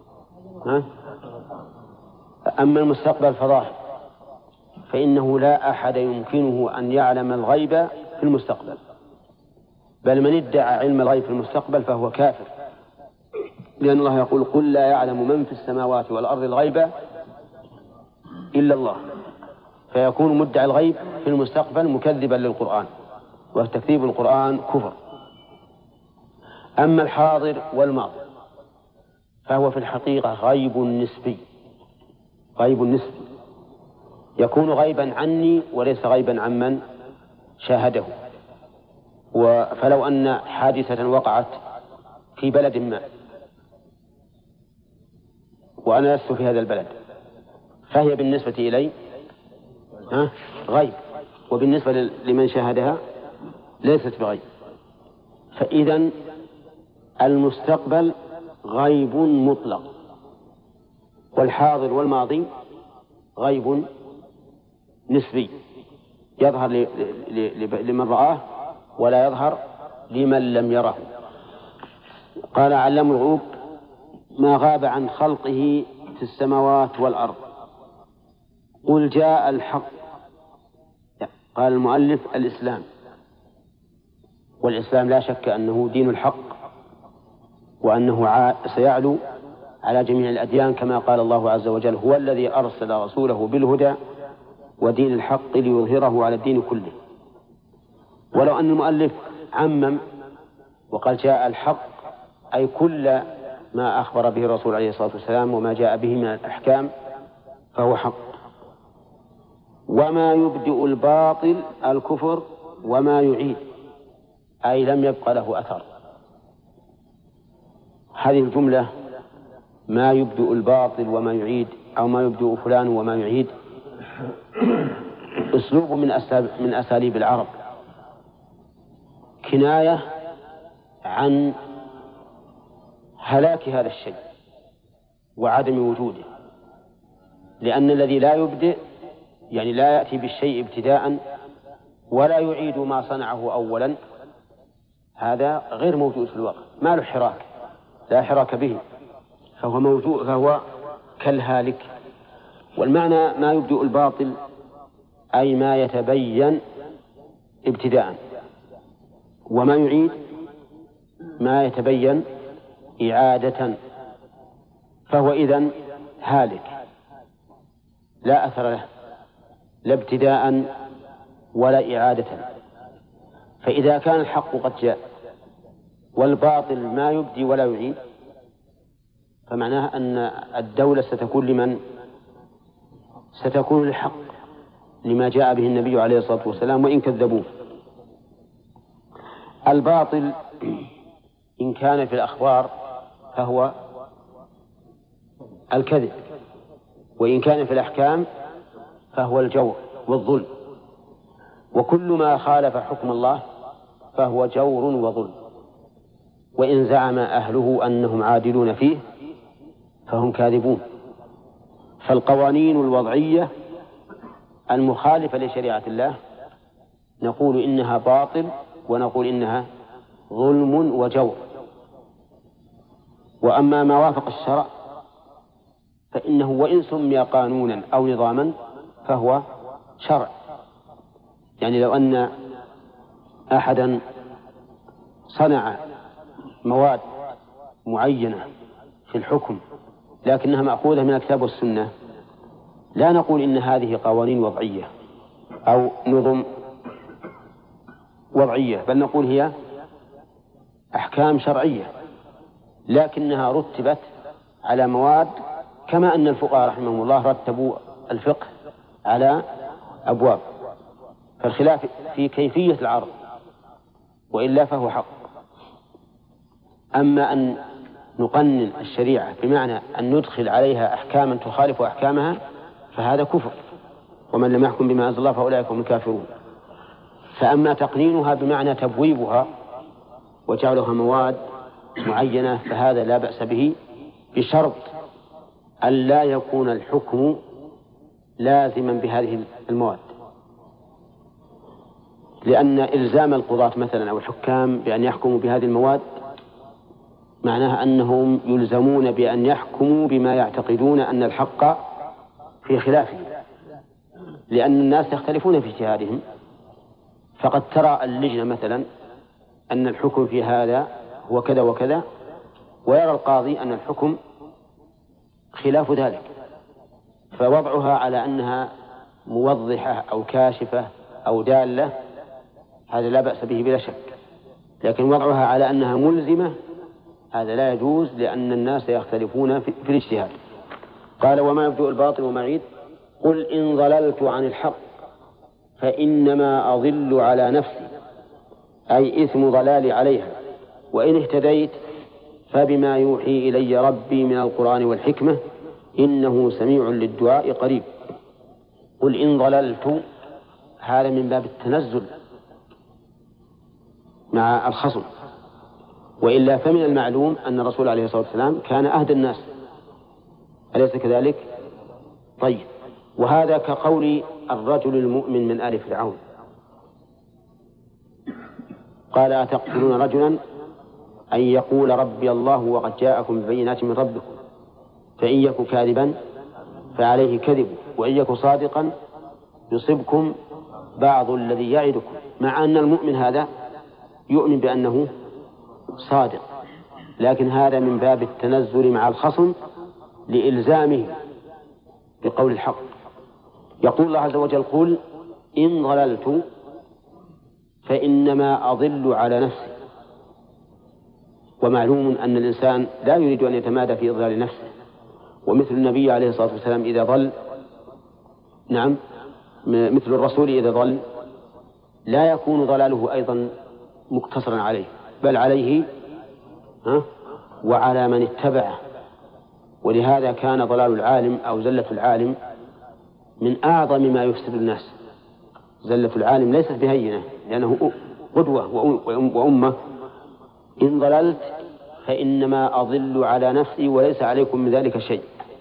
أما المستقبل فظاهر، فإنه لا أحد يمكنه أن يعلم الغيب في المستقبل، بل من ادعى علم الغيب في المستقبل فهو كافر، لأن الله يقول قل لا يعلم من في السماوات والأرض الغيب إلا الله، فيكون مدعي الغيب في المستقبل مكذبا للقرآن، وتكذيب القرآن كفر. أما الحاضر والماضي فهو في الحقيقة غيب نسبي، غيب نسبي يكون غيبا عني وليس غيبا عمن شاهده. فلو أن حادثة وقعت في بلد ما وأنا لست في هذا البلد فهي بالنسبة إلي غيب، وبالنسبة لمن شاهدها ليست بغيب. فإذا المستقبل غيب مطلق، والحاضر والماضي غيب نسبي يظهر لمن رآه ولا يظهر لمن لم يره. قال علام الغيوب ما غاب عن خلقه في السماوات والأرض. قل جاء الحق. قال المؤلف الإسلام، والإسلام لا شك أنه دين الحق، وأنه سيعلو على جميع الأديان، كما قال الله عز وجل هو الذي أرسل رسوله بالهدى ودين الحق ليظهره على الدين كله. ولو أن المؤلف عمم وقال جاء الحق أي كل ما أخبر به الرسول عليه الصلاة والسلام وما جاء به من الأحكام فهو حق. وما يبدئ الباطل الكفر وما يعيد، أي لم يبق له أثر. هذه الجملة ما يبدئ الباطل وما يعيد، أو ما يبدئ فلان وما يعيد، أسلوب من أساليب العرب، كناية عن هلاك هذا الشيء وعدم وجوده، لأن الذي لا يبدئ يعني لا يأتي بالشيء ابتداء ولا يعيد ما صنعه أولا، هذا غير موجود في الواقع، ما له حراك، لا حراك به، فهو موجود، فهو كالهالك. والمعنى ما يبدئ الباطل أي ما يتبين ابتداء، وما يعيد ما يتبين إعادة، فهو إذن هالك لا أثر له لا ابتداء ولا إعادة. فإذا كان الحق قد جاء والباطل ما يبدي ولا يعيد، فمعناه أن الدولة ستكون لمن؟ ستكون للحق لما جاء به النبي عليه الصلاة والسلام وإن كذبوه. الباطل إن كان في الأخبار فهو الكذب، وإن كان في الأحكام فهو الجور والظلم، وكل ما خالف حكم الله فهو جور وظلم، وإن زعم أهله أنهم عادلون فيه فهم كاذبون. فالقوانين الوضعية المخالفة لشريعة الله نقول إنها باطل ونقول إنها ظلم وجور. وأما ما وافق الشرع فإنه وإن سمي قانونا أو نظاما فهو شرع. يعني لو أن أحدا صنع مواد معينة في الحكم لكنها مأخوذة من الكتاب والسنة، لا نقول إن هذه قوانين وضعية أو نظم وضعية، بل نقول هي أحكام شرعية لكنها رتبت على مواد، كما أن الفقهاء رحمهم الله رتبوا الفقه على أبواب. فالخلاف في كيفية العرض، وإلا فهو حق. أما أن نقنن الشريعة بمعنى أن ندخل عليها أحكاما تخالف أحكامها فهذا كفر، ومن لم يحكم بما أنزل الله فأولئك هم الكافرون. فأما تقنينها بمعنى تبويبها وجعلها مواد معينة فهذا لا بأس به، بشرط أن لا يكون الحكم لازما بهذه المواد، لأن إلزام القضاة مثلا أو الحكام بأن يحكموا بهذه المواد معناها أنهم يلزمون بأن يحكموا بما يعتقدون أن الحق في خلافه، لأن الناس يختلفون في اجتهادهم. فقد ترى اللجنة مثلا أن الحكم في هذا هو كذا وكذا، ويرى القاضي أن الحكم خلاف ذلك، فوضعها على أنها موضحة أو كاشفة أو دالة هذا لا بأس به بلا شك، لكن وضعها على أنها ملزمة هذا لا يجوز، لأن الناس يختلفون في الاجتهاد. قال: وما يبدو الباطل وما يعيد، قل إن ضللت عن الحق فإنما أضل على نفسي، أي إثم ضلالي عليها، وإن اهتديت فبما يوحي إلي ربي من القرآن والحكمة إنه سميع للدعاء قريب. قل إن ضللت هذا من باب التنزل مع الخصم، وإلا فمن المعلوم أن الرسول عليه الصلاة والسلام كان أهدى الناس، أليس كذلك؟ طيب، وهذا كقول الرجل المؤمن من آل فرعون قال: أتقتلون رجلا أن يقول ربي الله وقد جاءكم ببينات من ربكم فإن يك كاذبا فعليه كذب وإن يك صادقا يصبكم بعض الذي يعدكم، مع أن المؤمن هذا يؤمن بأنه صادق، لكن هذا من باب التنزل مع الخصم لإلزامه بقول الحق. يقول الله عز وجل: قل إن ضللت فإنما أضل على نفسي. ومعلوم أن الإنسان لا يريد أن يتمادى في إضلال نفسه، ومثل النبي عليه الصلاة والسلام إذا ضل، نعم، مثل الرسول إذا ضل لا يكون ضلاله أيضا مقتصرا عليه، بل عليه وعلى من اتبعه. ولهذا كان ضلال العالم أو زلة العالم من أعظم ما يفسد الناس. زلة العالم ليست بهينة، لأنه قدوة وأمة. إن ضللت فإنما أضل على نفسي وليس عليكم من ذلك شيء،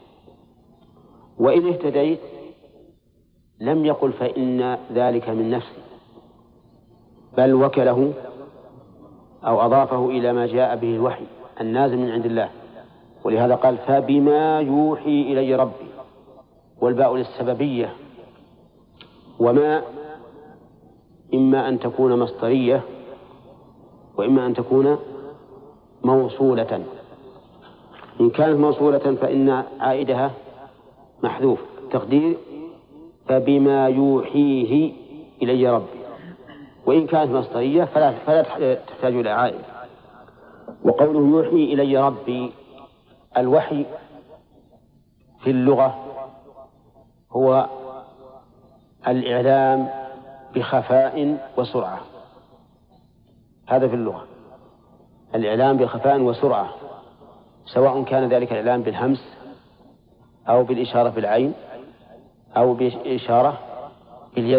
وإن اهتديت لم يقل فإن ذلك من نفسي، بل وكله أو أضافه إلى ما جاء به الوحي النازل من عند الله، ولهذا قال: فبما يوحي إلي ربي، والباء للسببية، وما إما أن تكون مصدرية وإما أن تكون موصولة. إن كانت موصولة فإن عائدها محذوف، تقدير فبما يوحيه إلي ربي، وإن كانت مصدرية فلا تحتاج إلى عائد. وقوله يوحي إلي ربي، الوحي في اللغة هو الإعلام بخفاء وسرعة، هذا في اللغة الإعلام بخفاء وسرعة، سواء كان ذلك الإعلام بالهمس أو بالإشارة بالعين أو بإشارة باليد.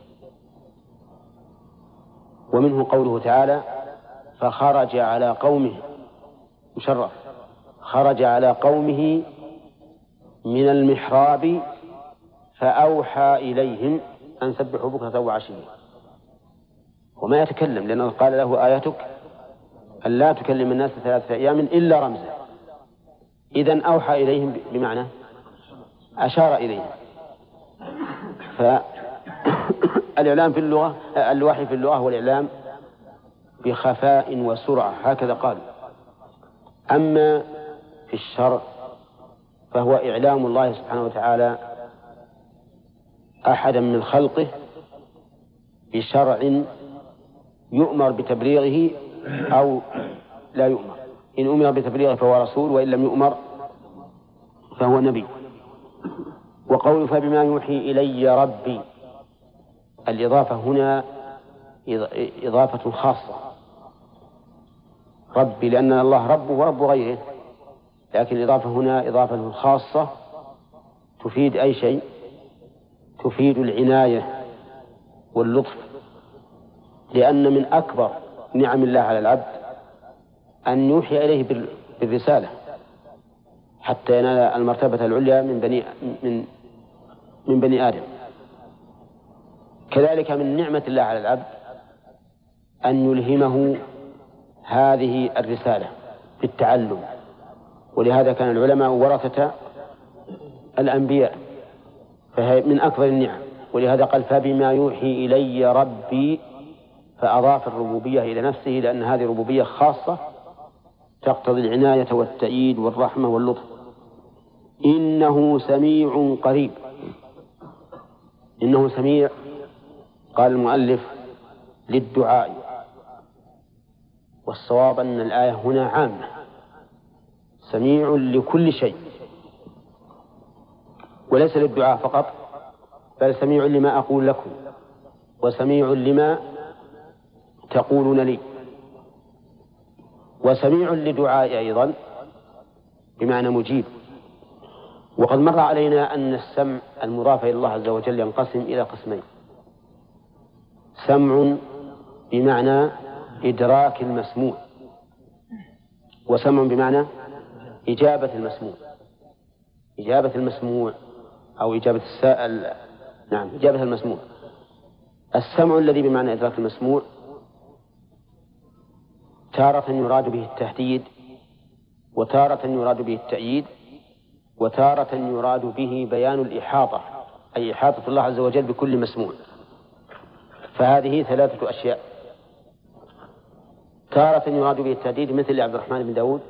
ومنه قوله تعالى: فخرج على قومه، مشرف، خرج على قومه من المحراب فأوحى إليهم أن سبحوا بكرة وعشيا. وما يتكلم، لأنه قال له: آيتك أن لا تكلم الناس 3 أيام إلا رمزا، إذن أوحى إليهم بمعنى أشار إليهم. فالإعلام في اللغة، الوحي في اللغة هو الإعلام بخفاء وسرعة، هكذا قال. أما في الشرع فهو إعلام الله سبحانه وتعالى أحدا من خلقه بشرع يؤمر بتبليغه أو لا يؤمر. إن أمر بتبليغه فهو رسول، وإن لم يؤمر فهو نبي. وقوله فبما يوحي إلي ربي، الإضافة هنا إضافة خاصة، ربي لأن الله ربه ورب غيره، لكن الإضافة هنا إضافة خاصة تفيد أي شيء؟ تفيد العناية واللطف، لأن من أكبر نعم الله على العبد أن يوحي إليه بالرسالة حتى ينال المرتبة العليا من بني آدم. كذلك من نعمة الله على العبد أن يلهمه هذه الرسالة بالتعلم، ولهذا كان العلماء ورثة الأنبياء، فهي من أكبر النعم. ولهذا قال فبما يوحي إلي ربي، فأضاف الربوبية إلى نفسه، لأن هذه ربوبية خاصة تقتضي العناية والتأييد والرحمة واللطف. إنه سميع قريب. إنه سميع، قال المؤلف للدعاء، والصواب أن الآية هنا عامة، سميع لكل شيء وليس للدعاء فقط، بل سميع لما أقول لكم وسميع لما تقولون لي، وسميع لدعائي أيضا بمعنى مجيب. وقد مر علينا أن السمع المضاف إلى الله عز وجل ينقسم إلى قسمين: سمع بمعنى إدراك المسموع، وسمع بمعنى إجابة المسموع. إجابة المسموع أو إجابة السائل، نعم إجابة المسموع. السمع الذي بمعنى إدراك المسموع تارة يراد به التهديد، وتارة يراد به التأييد، وتارة يراد به بيان الإحاطة، أي إحاطة الله عز وجل بكل مسموع. فهذه ثلاثة أشياء: تارة يراد به التهديد مثل عبد الرحمن بن داود،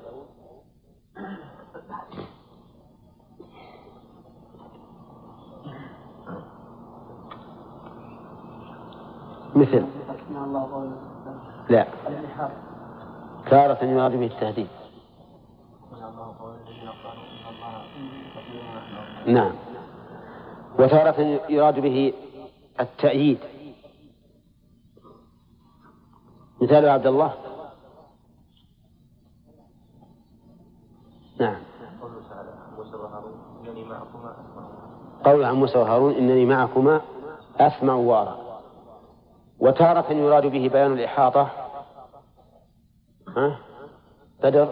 مثل لا، تارة يراد به التهديد، نعم، وتارة يراد به التأييد، مثال عبد الله، نعم، قول عن موسى وهارون إنني معكما أسمع وأرى. وتارة يراد به بيان الإحاطة، بدر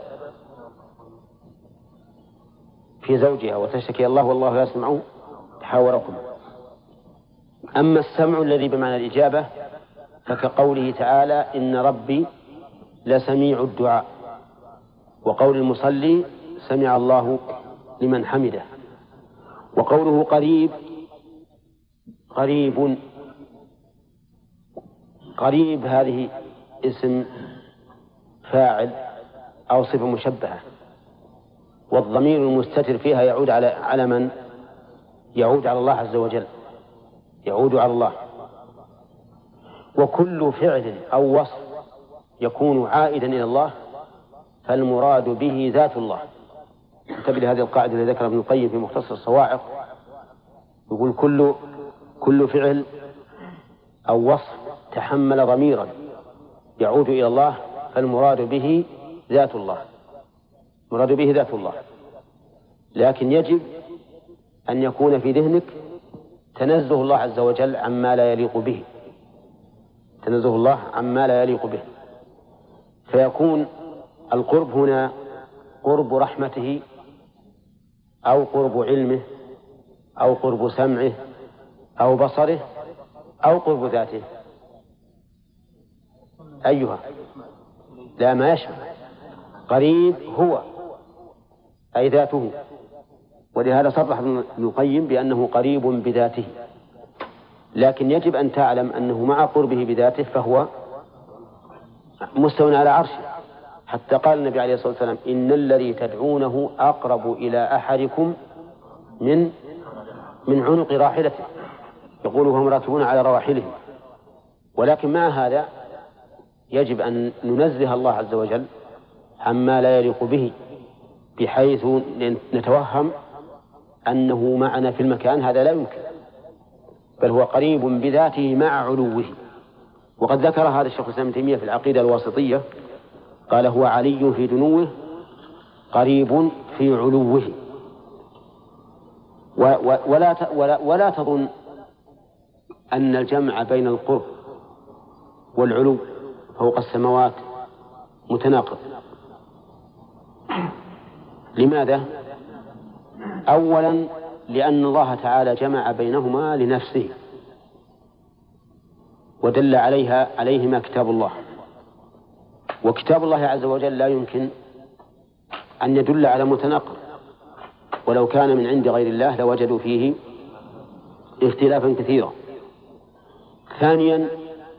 في زوجها وتشتكي الله والله يسمع تحاوركم. أما السمع الذي بمعنى الإجابة فكقوله تعالى إن ربي لسميع الدعاء، وقول المصلي سمع الله لمن حمده. وقوله قريب، قريب، قريب هذه اسم فاعل أو صفة مشبهة، والضمير المستتر فيها يعود على من؟ يعود على الله عز وجل، يعود على الله. وكل فعل أو وصف يكون عائدا إلى الله فالمراد به ذات الله. انتبه لهذه القاعدة التي ذكرها ابن القيم في مختصر الصواعق، يقول كل فعل أو وصف تحمل ضميرا يعود إلى الله فالمراد به ذات الله، مراد به ذات الله. لكن يجب أن يكون في ذهنك تنزه الله عز وجل عما لا يليق به، تنزه الله عما لا يليق به، فيكون القرب هنا قرب رحمته أو قرب علمه أو قرب سمعه أو بصره أو قرب ذاته. أيها لا، ما يشمل. قريب هو أي ذاته، ولهذا صرح ابن القيم بأنه قريب بذاته، لكن يجب أن تعلم أنه مع قربه بذاته فهو مستوٍ على عرشه، حتى قال النبي عليه الصلاة والسلام إن الذي تدعونه أقرب إلى أحدكم من عنق راحلته، يقول وهم راكبون على رواحلهم. ولكن مع هذا يجب أن ننزه الله عز وجل عما لا يليق به، بحيث نتوهم أنه معنا في المكان، هذا لا يمكن، بل هو قريب بذاته مع علوه. وقد ذكر هذا الشيخ الإسلام ابن تيمية في العقيدة الواسطية، قال هو علي في دنوه قريب في علوه. ولا تظن أن الجمع بين القرب والعلو فوق السماوات متناقض. لماذا؟ أولا لأن الله تعالى جمع بينهما لنفسه، ودل عليهما كتاب الله، وكتاب الله عز وجل لا يمكن أن يدل على متناقض، ولو كان من عند غير الله لوجدوا فيه اختلافا كثيرا. ثانيا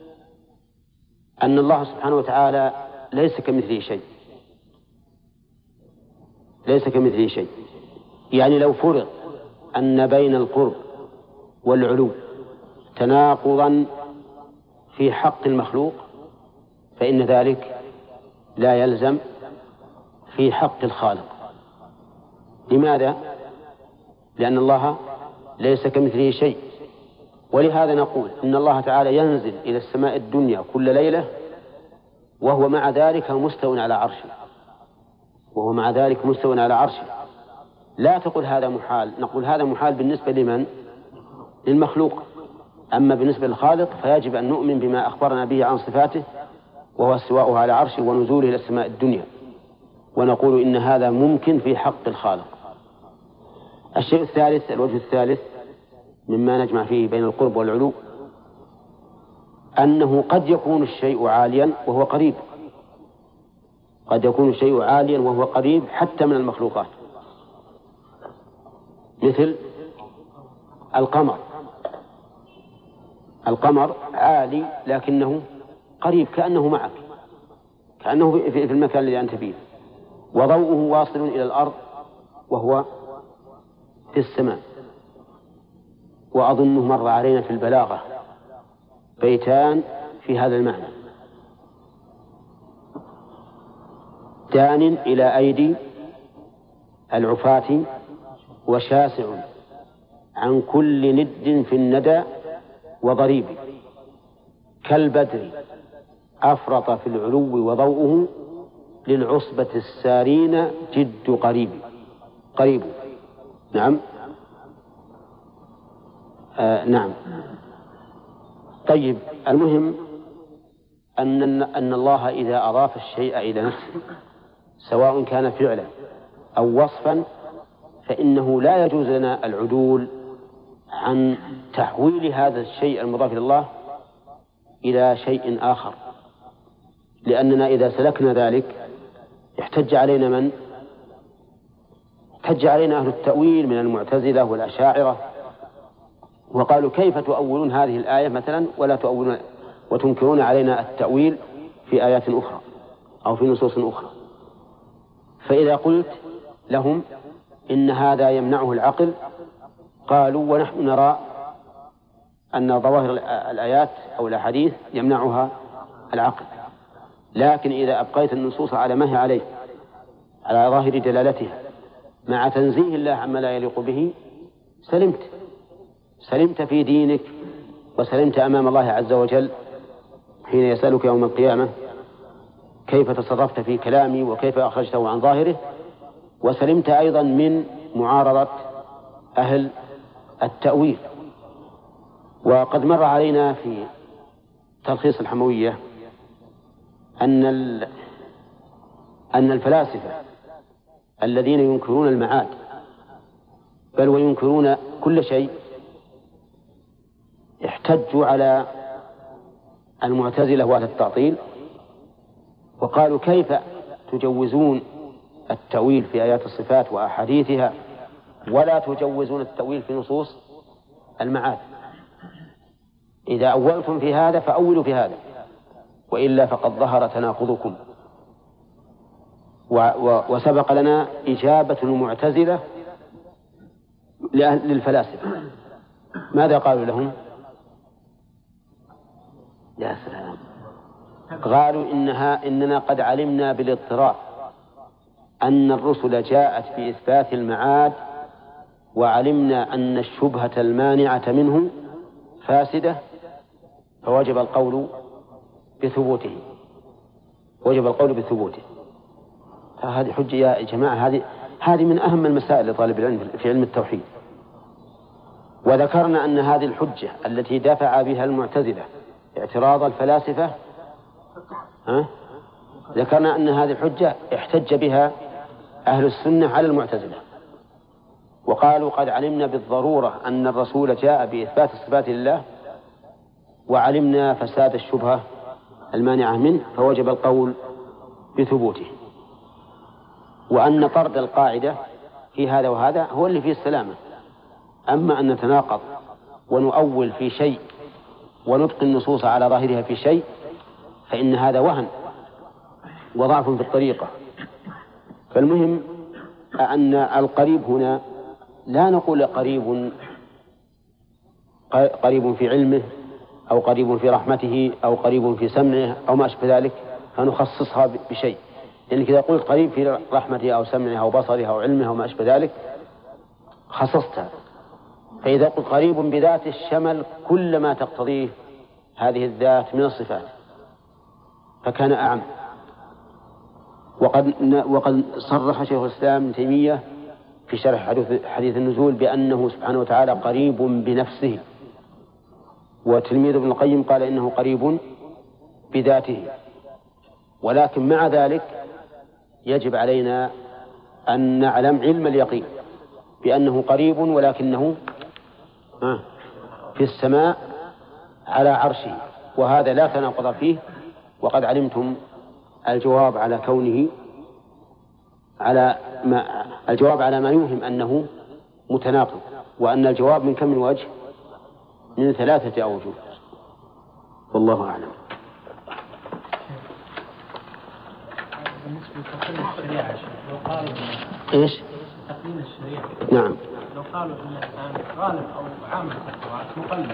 أن الله سبحانه وتعالى ليس كمثله شيء، ليس كمثله شيء. يعني لو فرض أن بين القرب والعلو تناقضا في حق المخلوق فإن ذلك لا يلزم في حق الخالق. لماذا؟ لأن الله ليس كمثله شيء. ولهذا نقول إن الله تعالى ينزل إلى السماء الدنيا كل ليلة وهو مع ذلك مستو على عرشه، وهو مع ذلك مستو على عرشه. لا تقول هذا محال، نقول هذا محال بالنسبة لمن؟ للمخلوق. أما بالنسبة للخالق فيجب أن نؤمن بما أخبرنا به عن صفاته، وهو استواؤه على عرشه ونزوله إلى السماء الدنيا، ونقول إن هذا ممكن في حق الخالق. الشيء الثالث، الوجه الثالث مما نجمع فيه بين القرب والعلو، أنه قد يكون الشيء عاليا وهو قريب، قد يكون الشيء عاليا وهو قريب حتى من المخلوقات، مثل القمر. القمر عالي لكنه قريب، كأنه معك، كأنه في المكان الذي أنت فيه، وضوءه واصل إلى الأرض وهو في السماء. وأظنه مر علينا في البلاغة بيتان في هذا المعنى: دان إلى أيدي العفاة وشاسع عن كل ند في الندى وضريب، كالبدر أفرط في العلو وضوءه للعصبة السارين جد قريب. نعم. نعم. طيب، المهم أن الله إذا أضاف الشيء إلى نفسه سواء كان فعلا أو وصفا فإنه لا يجوز لنا العدول عن تحويل هذا الشيء المضاف إلى الله إلى شيء آخر، لأننا إذا سلكنا ذلك احتج علينا من؟ احتج علينا أهل التأويل من المعتزلة والأشاعرة، وقالوا كيف تؤولون هذه الآية مثلا ولا تؤولون وتنكرون علينا التأويل في آيات أخرى أو في نصوص أخرى. فإذا قلت لهم إن هذا يمنعه العقل قالوا ونحن نرى أن ظواهر الآيات أو الأحاديث يمنعها العقل، لكن إذا أبقيت النصوص على ما هي عليه على ظاهر دلالتها مع تنزيه الله عما لا يليق به سلمت في دينك، وسلمت أمام الله عز وجل حين يسألك يوم القيامة كيف تصرفت في كلامي وكيف أخرجته عن ظاهره، وسلمت أيضا من معارضة أهل التأويل. وقد مر علينا في تلخيص الحموية أن الفلاسفة الذين ينكرون المعاد بل وينكرون كل شيء احتجوا على المعتزلة وأهل التعطيل وقالوا كيف تجوزون التأويل في آيات الصفات وأحاديثها، ولا تجوزون التأويل في نصوص المعاد. إذا أولتم في هذا فأولوا في هذا، وإلا فقد ظهر تناقضكم. وسبق لنا إجابة المعتزلة للفلاسفة، ماذا قالوا لهم؟ يا سلام، قالوا إننا قد علمنا بالاضطرار أن الرسل جاءت في إثبات المعاد، وعلمنا أن الشبهة المانعة منه فاسدة، فوجب القول بثبوته، وجب القول بثبوته. هذه حجة يا جماعة، هذه من أهم المسائل لطالب العلم في علم التوحيد. وذكرنا أن هذه الحجة التي دافع بها المعتزلة اعتراض الفلاسفة، ذكرنا أن هذه الحجة احتج بها أهل السنة على المعتزلة، وقالوا قد علمنا بالضرورة أن الرسول جاء بإثبات الصفات لله، وعلمنا فساد الشبهة المانعة منه، فوجب القول بثبوته. وأن طرد القاعدة في هذا وهذا هو اللي فيه السلامة. أما أن نتناقض ونؤول في شيء ونطق النصوص على ظاهرها في شيء، فإن هذا وهن وضعف في الطريقة. فالمهم أن القريب هنا لا نقول قريب في علمه، أو قريب في رحمته، أو قريب في سمعه، أو ما أشبه ذلك، فنخصصها بشيء. لأن إذا قلت قريب في رحمته أو سمعه أو بصره أو علمه أو ما أشبه ذلك خصصتها. فإذا قلت قريب بذات الشمل كل ما تقتضيه هذه الذات من الصفات فكان أعم. وقد صرح شيخ الإسلام ابن تيمية في شرح حديث النزول بأنه سبحانه وتعالى قريب بنفسه، وتلميذ ابن القيم قال إنه قريب بذاته. ولكن مع ذلك يجب علينا أن نعلم علم اليقين بأنه قريب، ولكنه في السماء على عرشه، وهذا لا تناقض فيه. وقد علمتم الجواب على كونه الجواب على ما يوهم أنه متناقض، وأن الجواب من كم من وجه؟ من 3 أوجه، والله أعلم. بالنسبة لتقييم الشريعة لو قالوا إيش؟ تقييم الشريعة، نعم، لو قالوا إن الإنسان غالب أو عامة القراءات مقلد،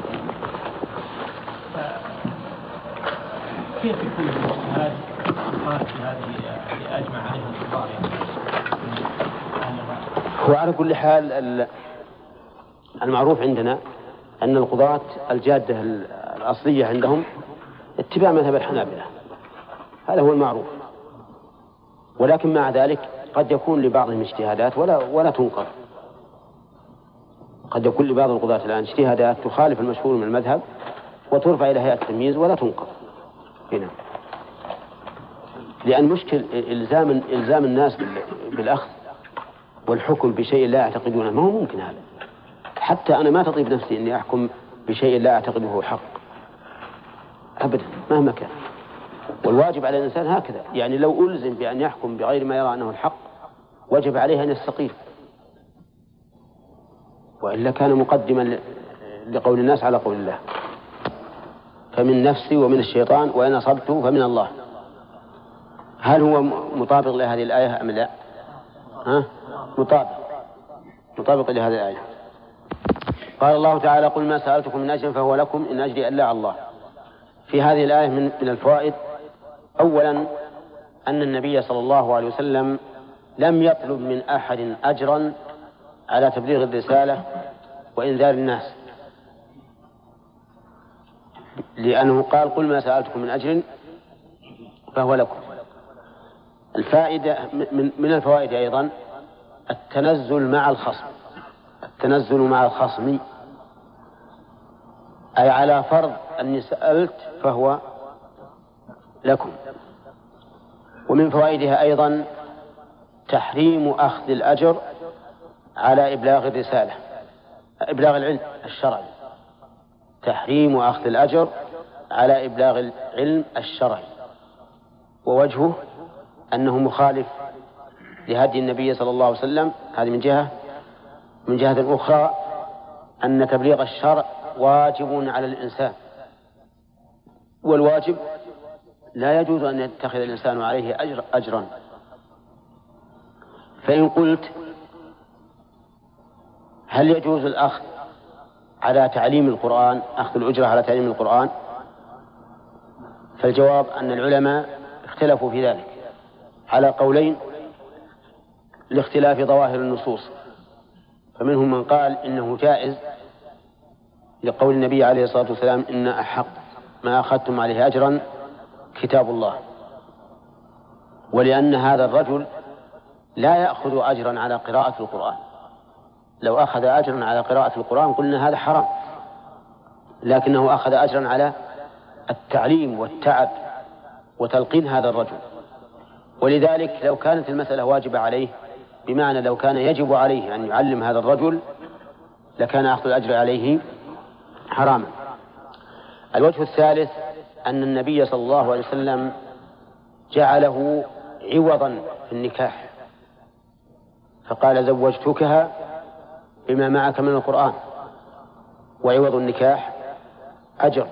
كيف يكون الاجتهاد مخالف لهذه اللي أجمع عليها الكبار؟ هو على كل حال المعروف عندنا أن القضاة الجادة الأصلية عندهم اتباع مذهب الحنابلة، هذا هو المعروف. ولكن مع ذلك قد يكون لبعضهم اجتهادات ولا تنقر. قد يكون لبعض القضاة الآن اجتهادات تخالف المشهور من المذهب وترفع إلى هيئة التمييز ولا تنقر هنا، لأن مشكل إلزام الناس بالأخذ والحكم بشيء لا يعتقدونه ما هو ممكن. هذا حتى أنا ما تطيب نفسي أني أحكم بشيء لا أعتقده حق أبدا مهما كان. والواجب على الإنسان هكذا، يعني لو ألزم بأن يحكم بغير ما يرى أنه الحق وجب عليه أن يستقيم، وإلا كان مقدما لقول الناس على قول الله. فمن نفسي ومن الشيطان وإن أصبته فمن الله. هل هو مطابق لهذه الآية أم لا؟ مطابق لهذه الآية. قال الله تعالى: قل ما سألتكم من أجر فهو لكم إن أجري إلا على الله. في هذه الآية من الفوائد: أولا أن النبي صلى الله عليه وسلم لم يطلب من أحد أجرا على تبليغ الرسالة وإنذار الناس، لأنه قال: قل ما سألتكم من أجر فهو لكم. الفائدة من الفوائد أيضا التنزل مع الخصم، أي على فرض أني سألت فهو لكم. ومن فوائدها أيضا تحريم أخذ الأجر على إبلاغ الرسالة، إبلاغ العلم الشرعي، تحريم أخذ الأجر على إبلاغ العلم الشرعي. ووجهه أنه مخالف لهدي النبي صلى الله عليه وسلم. هذه من جهة أخرى أن تبليغ الشرع واجب على الإنسان، والواجب لا يجوز أن يتخذ الإنسان عليه أجرا. فإن قلت هل يجوز الأخذ على تعليم القرآن، أخذ الأجرة على تعليم القرآن؟ فالجواب أن العلماء اختلفوا في ذلك على قولين لاختلاف ظواهر النصوص. فمنهم من قال إنه جائز لقول النبي عليه الصلاة والسلام إن أحق ما أخذتم عليه أجرا كتاب الله، ولأن هذا الرجل لا يأخذ أجرا على قراءة القرآن. لو أخذ أجرا على قراءة القرآن قلنا هذا حرام، لكنه أخذ أجرا على التعليم والتعب وتلقين هذا الرجل. ولذلك لو كانت المسألة واجبة عليه، بمعنى لو كان يجب عليه أن يعلم هذا الرجل، لكان أخذ الأجر عليه حراما. الوجه الثالث أن النبي صلى الله عليه وسلم جعله عوضا في النكاح، فقال زوجتكها بما معك من القرآن، وعوض النكاح أجر،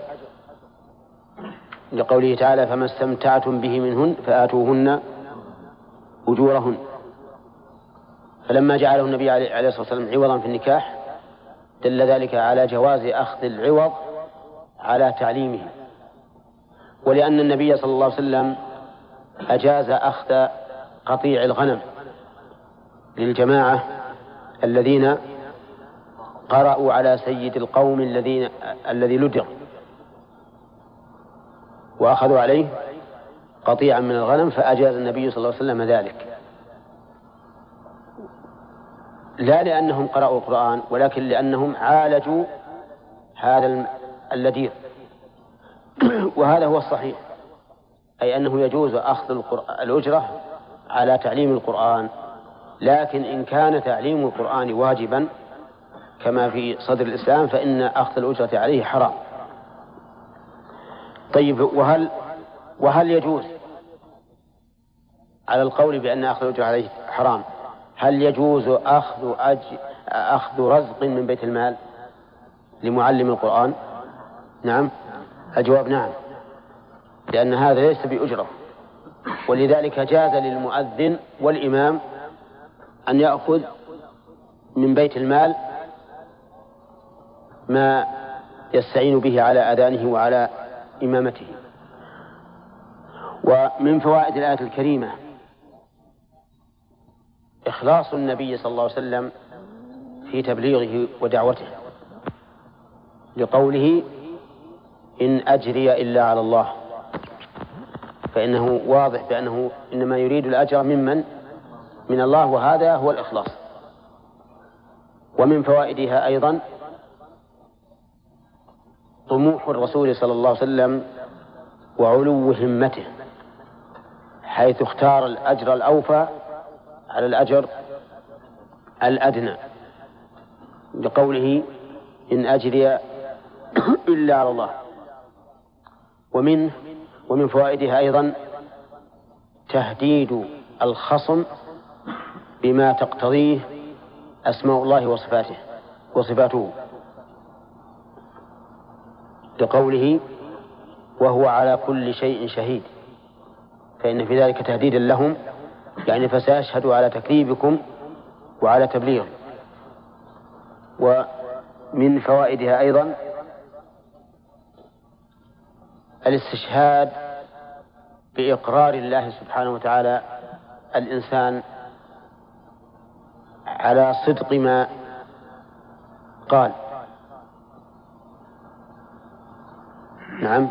لقوله تعالى فما استمتعتم به منهن فآتوهن أجورهن. فلما جعله النبي عليه الصلاة والسلام عوضا في النكاح دل ذلك على جواز أخذ العوض على تعليمه. ولأن النبي صلى الله عليه وسلم أجاز أخذ قطيع الغنم للجماعة الذين قرأوا على سيد القوم الذي لدغ، وأخذوا عليه قطيعا من الغنم، فأجاز النبي صلى الله عليه وسلم ذلك، لا لأنهم قرأوا القرآن، ولكن لأنهم عالجوا هذا اللديغ. وهذا هو الصحيح، أي أنه يجوز أخذ الأجرة على تعليم القرآن، لكن إن كان تعليم القرآن واجبا كما في صدر الإسلام فإن أخذ الأجرة عليه حرام. طيب، وهل يجوز على القول بأن أخذ الأجرة عليه حرام، هل يجوز أخذ رزق من بيت المال لمعلم القرآن؟ نعم، الجواب نعم، لأن هذا ليس بأجرة، ولذلك جاز للمؤذن والإمام أن يأخذ من بيت المال ما يستعين به على أذانه وعلى إمامته. ومن فوائد الآية الكريمة إخلاص النبي صلى الله عليه وسلم في تبليغه ودعوته، لقوله إن أجري إلا على الله، فإنه واضح بأنه إنما يريد الأجر من الله، وهذا هو الإخلاص. ومن فوائدها أيضا طموح الرسول صلى الله عليه وسلم وعلو همته، حيث اختار الأجر الأوفى على الأجر الأدنى، لقوله إن أجري إلا على الله. ومن فوائدها أيضا تهديد الخصم بما تقتضيه أسماء الله وصفاته، لقوله وهو على كل شيء شهيد، فإن في ذلك تهديدا لهم، يعني فسيشهد على تكذيبكم وعلى تبليغ. ومن فوائدها أيضا الاستشهاد بإقرار الله سبحانه وتعالى الإنسان على صدق ما قال. نعم،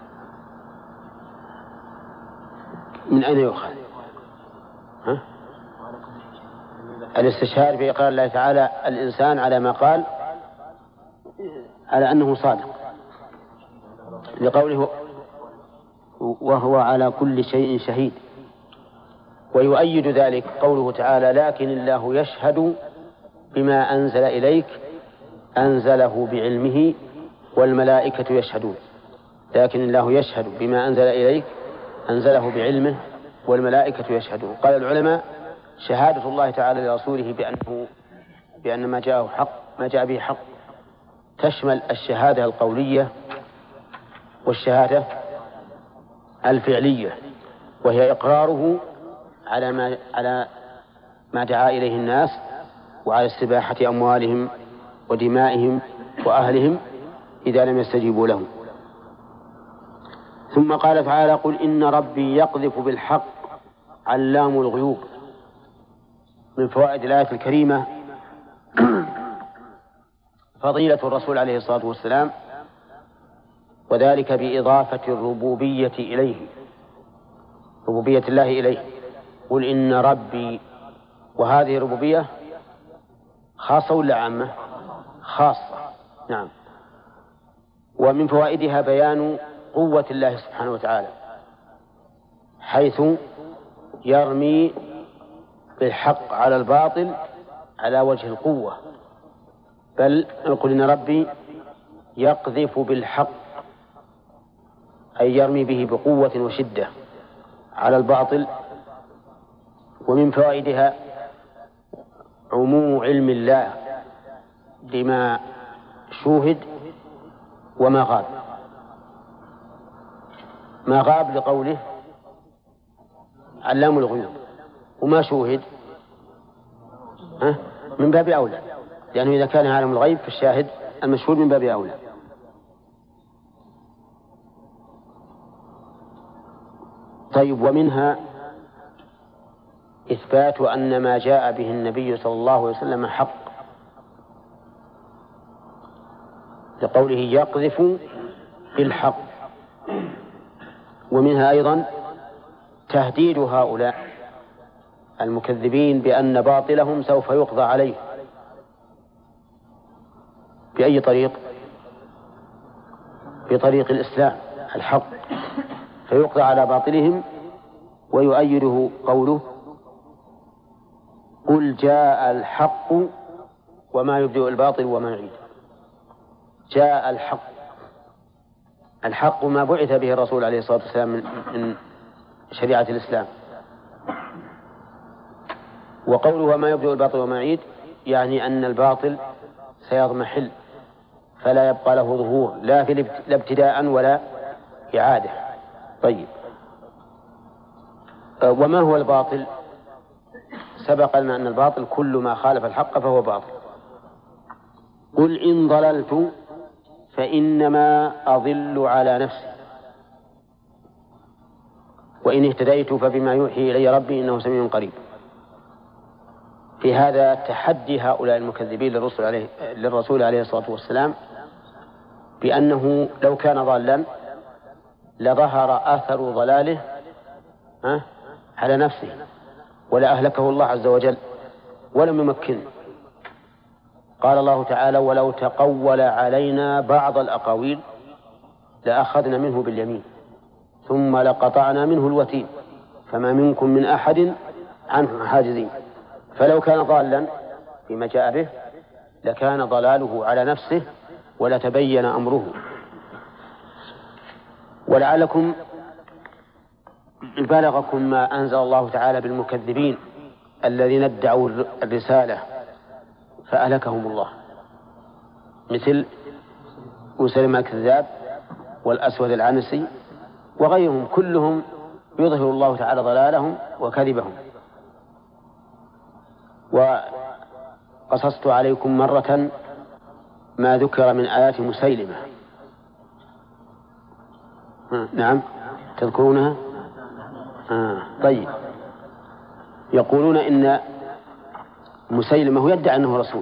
من أين يؤخذ؟ الاستشهاد بإقرار الله تعالى الإنسان على ما قال على أنه صادق، لقوله وهو على كل شيء شهيد. ويؤيد ذلك قوله تعالى لكن الله يشهد بما أنزل إليك أنزله بعلمه والملائكة يشهدون. لكن الله يشهد بما أنزل إليك أنزله بعلمه والملائكة يشهدون. قال العلماء شهادة الله تعالى لرسوله بأن ما جاء به حق تشمل الشهادة القولية والشهادة الفعلية، وهي إقراره على ما دعا إليه الناس، وعلى استباحة أموالهم ودمائهم وأهلهم إذا لم يستجيبوا لهم. ثم قال تعالى: قل إن ربي يقذف بالحق علام الغيوب. من فوائد الآية الكريمة فضيلة الرسول عليه الصلاة والسلام، وذلك بإضافة الربوبية إليه، ربوبية الله إليه. قل إن ربي، وهذه الربوبية خاصة ولا عامة؟ خاصة، نعم. ومن فوائدها بيان قوة الله سبحانه وتعالى، حيث يرمي بالحق على الباطل على وجه القوة. بل قل إن ربي يقذف بالحق، أي يرمي به بقوة وشدة على الباطل. ومن فوائدها عموم علم الله لما شوهد وما غاب. ما غاب لقوله علام الغيوب، وما شوهد من باب أولى، لأنه إذا كان عالم الغيب فالشاهد المشهود من باب أولى. طيب، ومنها إثبات أن ما جاء به النبي صلى الله عليه وسلم حق، لقوله يقذف بالحق. ومنها أيضا تهديد هؤلاء المكذبين بأن باطلهم سوف يقضى عليه. بأي طريق؟ بطريق الإسلام الحق، فيقضى على باطلهم. ويؤيده قوله: قل جاء الحق وما يبدئ الباطل وما يعيد. جاء الحق، الحق ما بعث به الرسول عليه الصلاة والسلام من شريعة الإسلام. وقوله وما يبدئ الباطل وما يعيد يعني أن الباطل سيضمحل فلا يبقى له ظهور، لا ابتداء ولا إعادة. طيب، وما هو الباطل؟ سبق لنا أن الباطل كل ما خالف الحق فهو باطل. قل إن ضللت فإنما أضل على نفسي وإن اهتديت فبما يوحي إلي ربي إنه سميع قريب. في هذا تحدي هؤلاء المكذبين للرسول عليه الصلاة والسلام بأنه لو كان ضالا لظهر أثر ضلاله على نفسه ولا أهلكه الله عز وجل ولم يمكنه. قال الله تعالى: ولو تقول علينا بعض الأقاويل لأخذنا منه باليمين ثم لقطعنا منه الوتين فما منكم من أحد عنه حاجزين. فلو كان ضالا فيما جاء به لكان ضلاله على نفسه ولتبين أمره. ولعلكم بلغكم ما أنزل الله تعالى بالمكذبين الذين ادعوا الرسالة فأهلكهم الله، مثل مسيلمة الكذاب والأسود العنسي وغيرهم، كلهم يظهر الله تعالى ضلالهم وكذبهم. وقصصت عليكم مرة ما ذكر من آيات مسيلمة. نعم، تذكرونها؟ طيب، يقولون إن مسيلمة يدعي أنه رسول،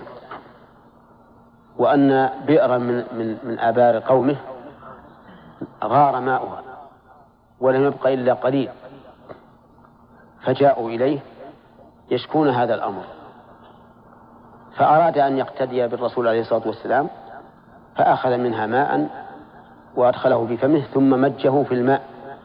وأن بئرا من آبار قومه غار ماؤها ولم يبق إلا قليل، فجاءوا إليه يشكون هذا الأمر، فأراد أن يقتدي بالرسول عليه الصلاة والسلام فأخذ منها ماء وأدخله بفمه ثم مجه في الماء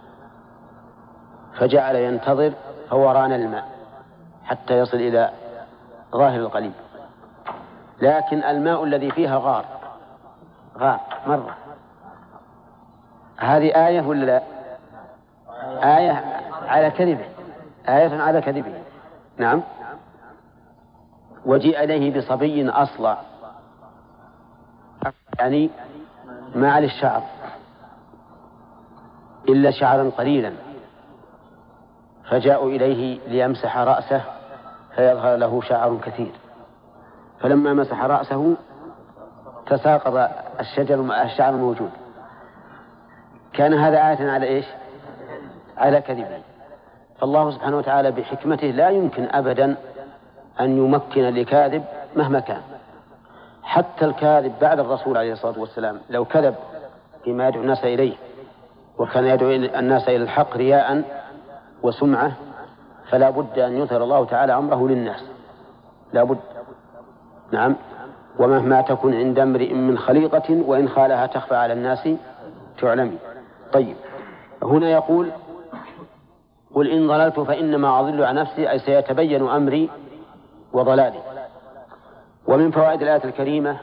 فجعل ينتظر فوران الماء حتى يصل إلى ظاهر القليل، لكن الماء الذي فيها غار مرة. هذه آية ولا لا؟ آية على كذبه، آية على كذبه. نعم، وجيء إليه بصبي أصلع يعني ما على الشعر إلا شعرا قليلا، فجاءوا إليه ليمسح رأسه فيظهر له شعر كثير، فلما مسح رأسه تساقط الشعر الموجود. كان هذا آية على إيش؟ على كذبه. فالله سبحانه وتعالى بحكمته لا يمكن أبدا أن يمكن لكاذب مهما كان. حتى الكاذب بعد الرسول عليه الصلاة والسلام لو كذب فيما يدعو الناس إليه وكان يدعو الناس إلى الحق رياء وسمعة فلا بد أن يظهر الله تعالى أمره للناس، لا بد. نعم. ومهما تكن عند امرئ من خليقة وإن خالها تخفى على الناس تعلمي. طيب، هنا يقول قل إن ضللت فإنما أضل عن نفسي، أي سيتبين أمري وضلالي. ومن فوائد الآية الكريمة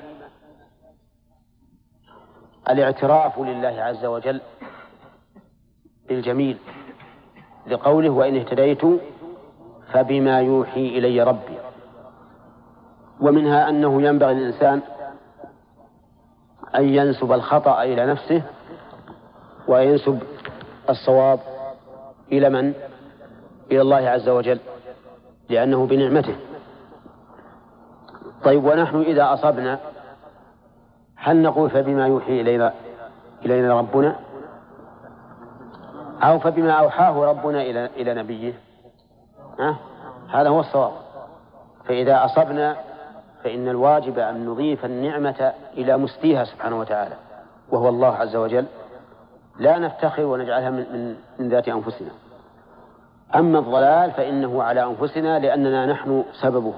الاعتراف لله عز وجل بالجميل لقوله وإن اهتديت فبما يوحي إلي ربي. ومنها أنه ينبغي للإنسان أن ينسب الخطأ إلى نفسه وينسب الصواب إلى من؟ إلى الله عز وجل، لأنه بنعمته. طيب، ونحن إذا أصبنا هل نقول فبما يوحي إلينا ربنا، أو فبما أوحاه ربنا إلى نبيه؟ هذا هو الصواب. فإذا أصبنا فإن الواجب أن نضيف النعمة إلى مستيها سبحانه وتعالى وهو الله عز وجل، لا نفتخر ونجعلها من ذات أنفسنا. أما الضلال فإنه على أنفسنا لأننا نحن سببه.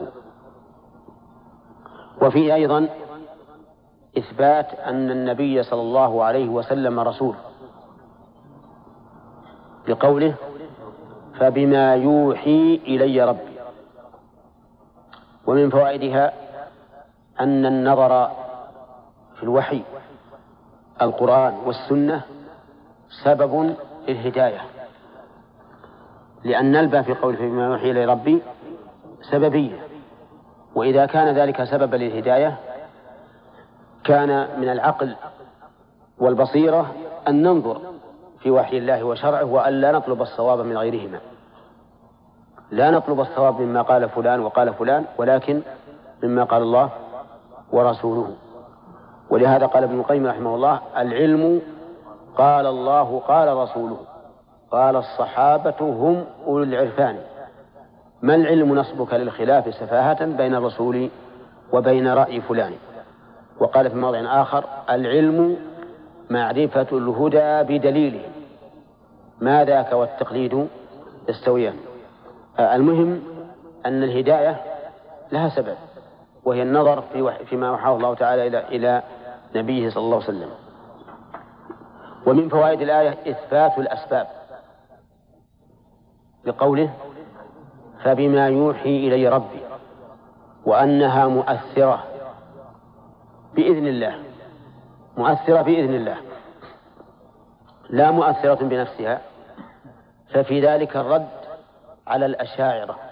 وفيه أيضا إثبات أن النبي صلى الله عليه وسلم رسول بقوله فبما يوحي إلي ربي. ومن فوائدها أن النظر في الوحي القرآن والسنة سبب للهداية، لأن نلبى في قوله فبما يوحي إلي ربي سببية، وإذا كان ذلك سببا للهداية كان من العقل والبصيرة أن ننظر في وحي الله وشرعه وأن لا نطلب الصواب من غيرهما. لا نطلب الصواب مما قال فلان وقال فلان، ولكن مما قال الله ورسوله. ولهذا قال ابن القيم رحمه الله العلم قال الله قال رسوله قال الصحابة هم أولو العرفان، ما العلم نصبك للخلاف سفاهة بين الرسول وبين رأي فلان. وقال في موضع آخر العلم معرفة الهدى بدليله، ما ذاك والتقليد يستويان. المهم أن الهداية لها سبب، وهي النظر فيما أوحاه الله تعالى إلى نبيه صلى الله عليه وسلم. ومن فوائد الآية إثبات الأسباب بقوله فبما يوحي إلي ربي، وأنها مؤثرة بإذن الله، مؤثرة بإذن الله لا مؤثرة بنفسها. ففي ذلك الرد على الأشاعرة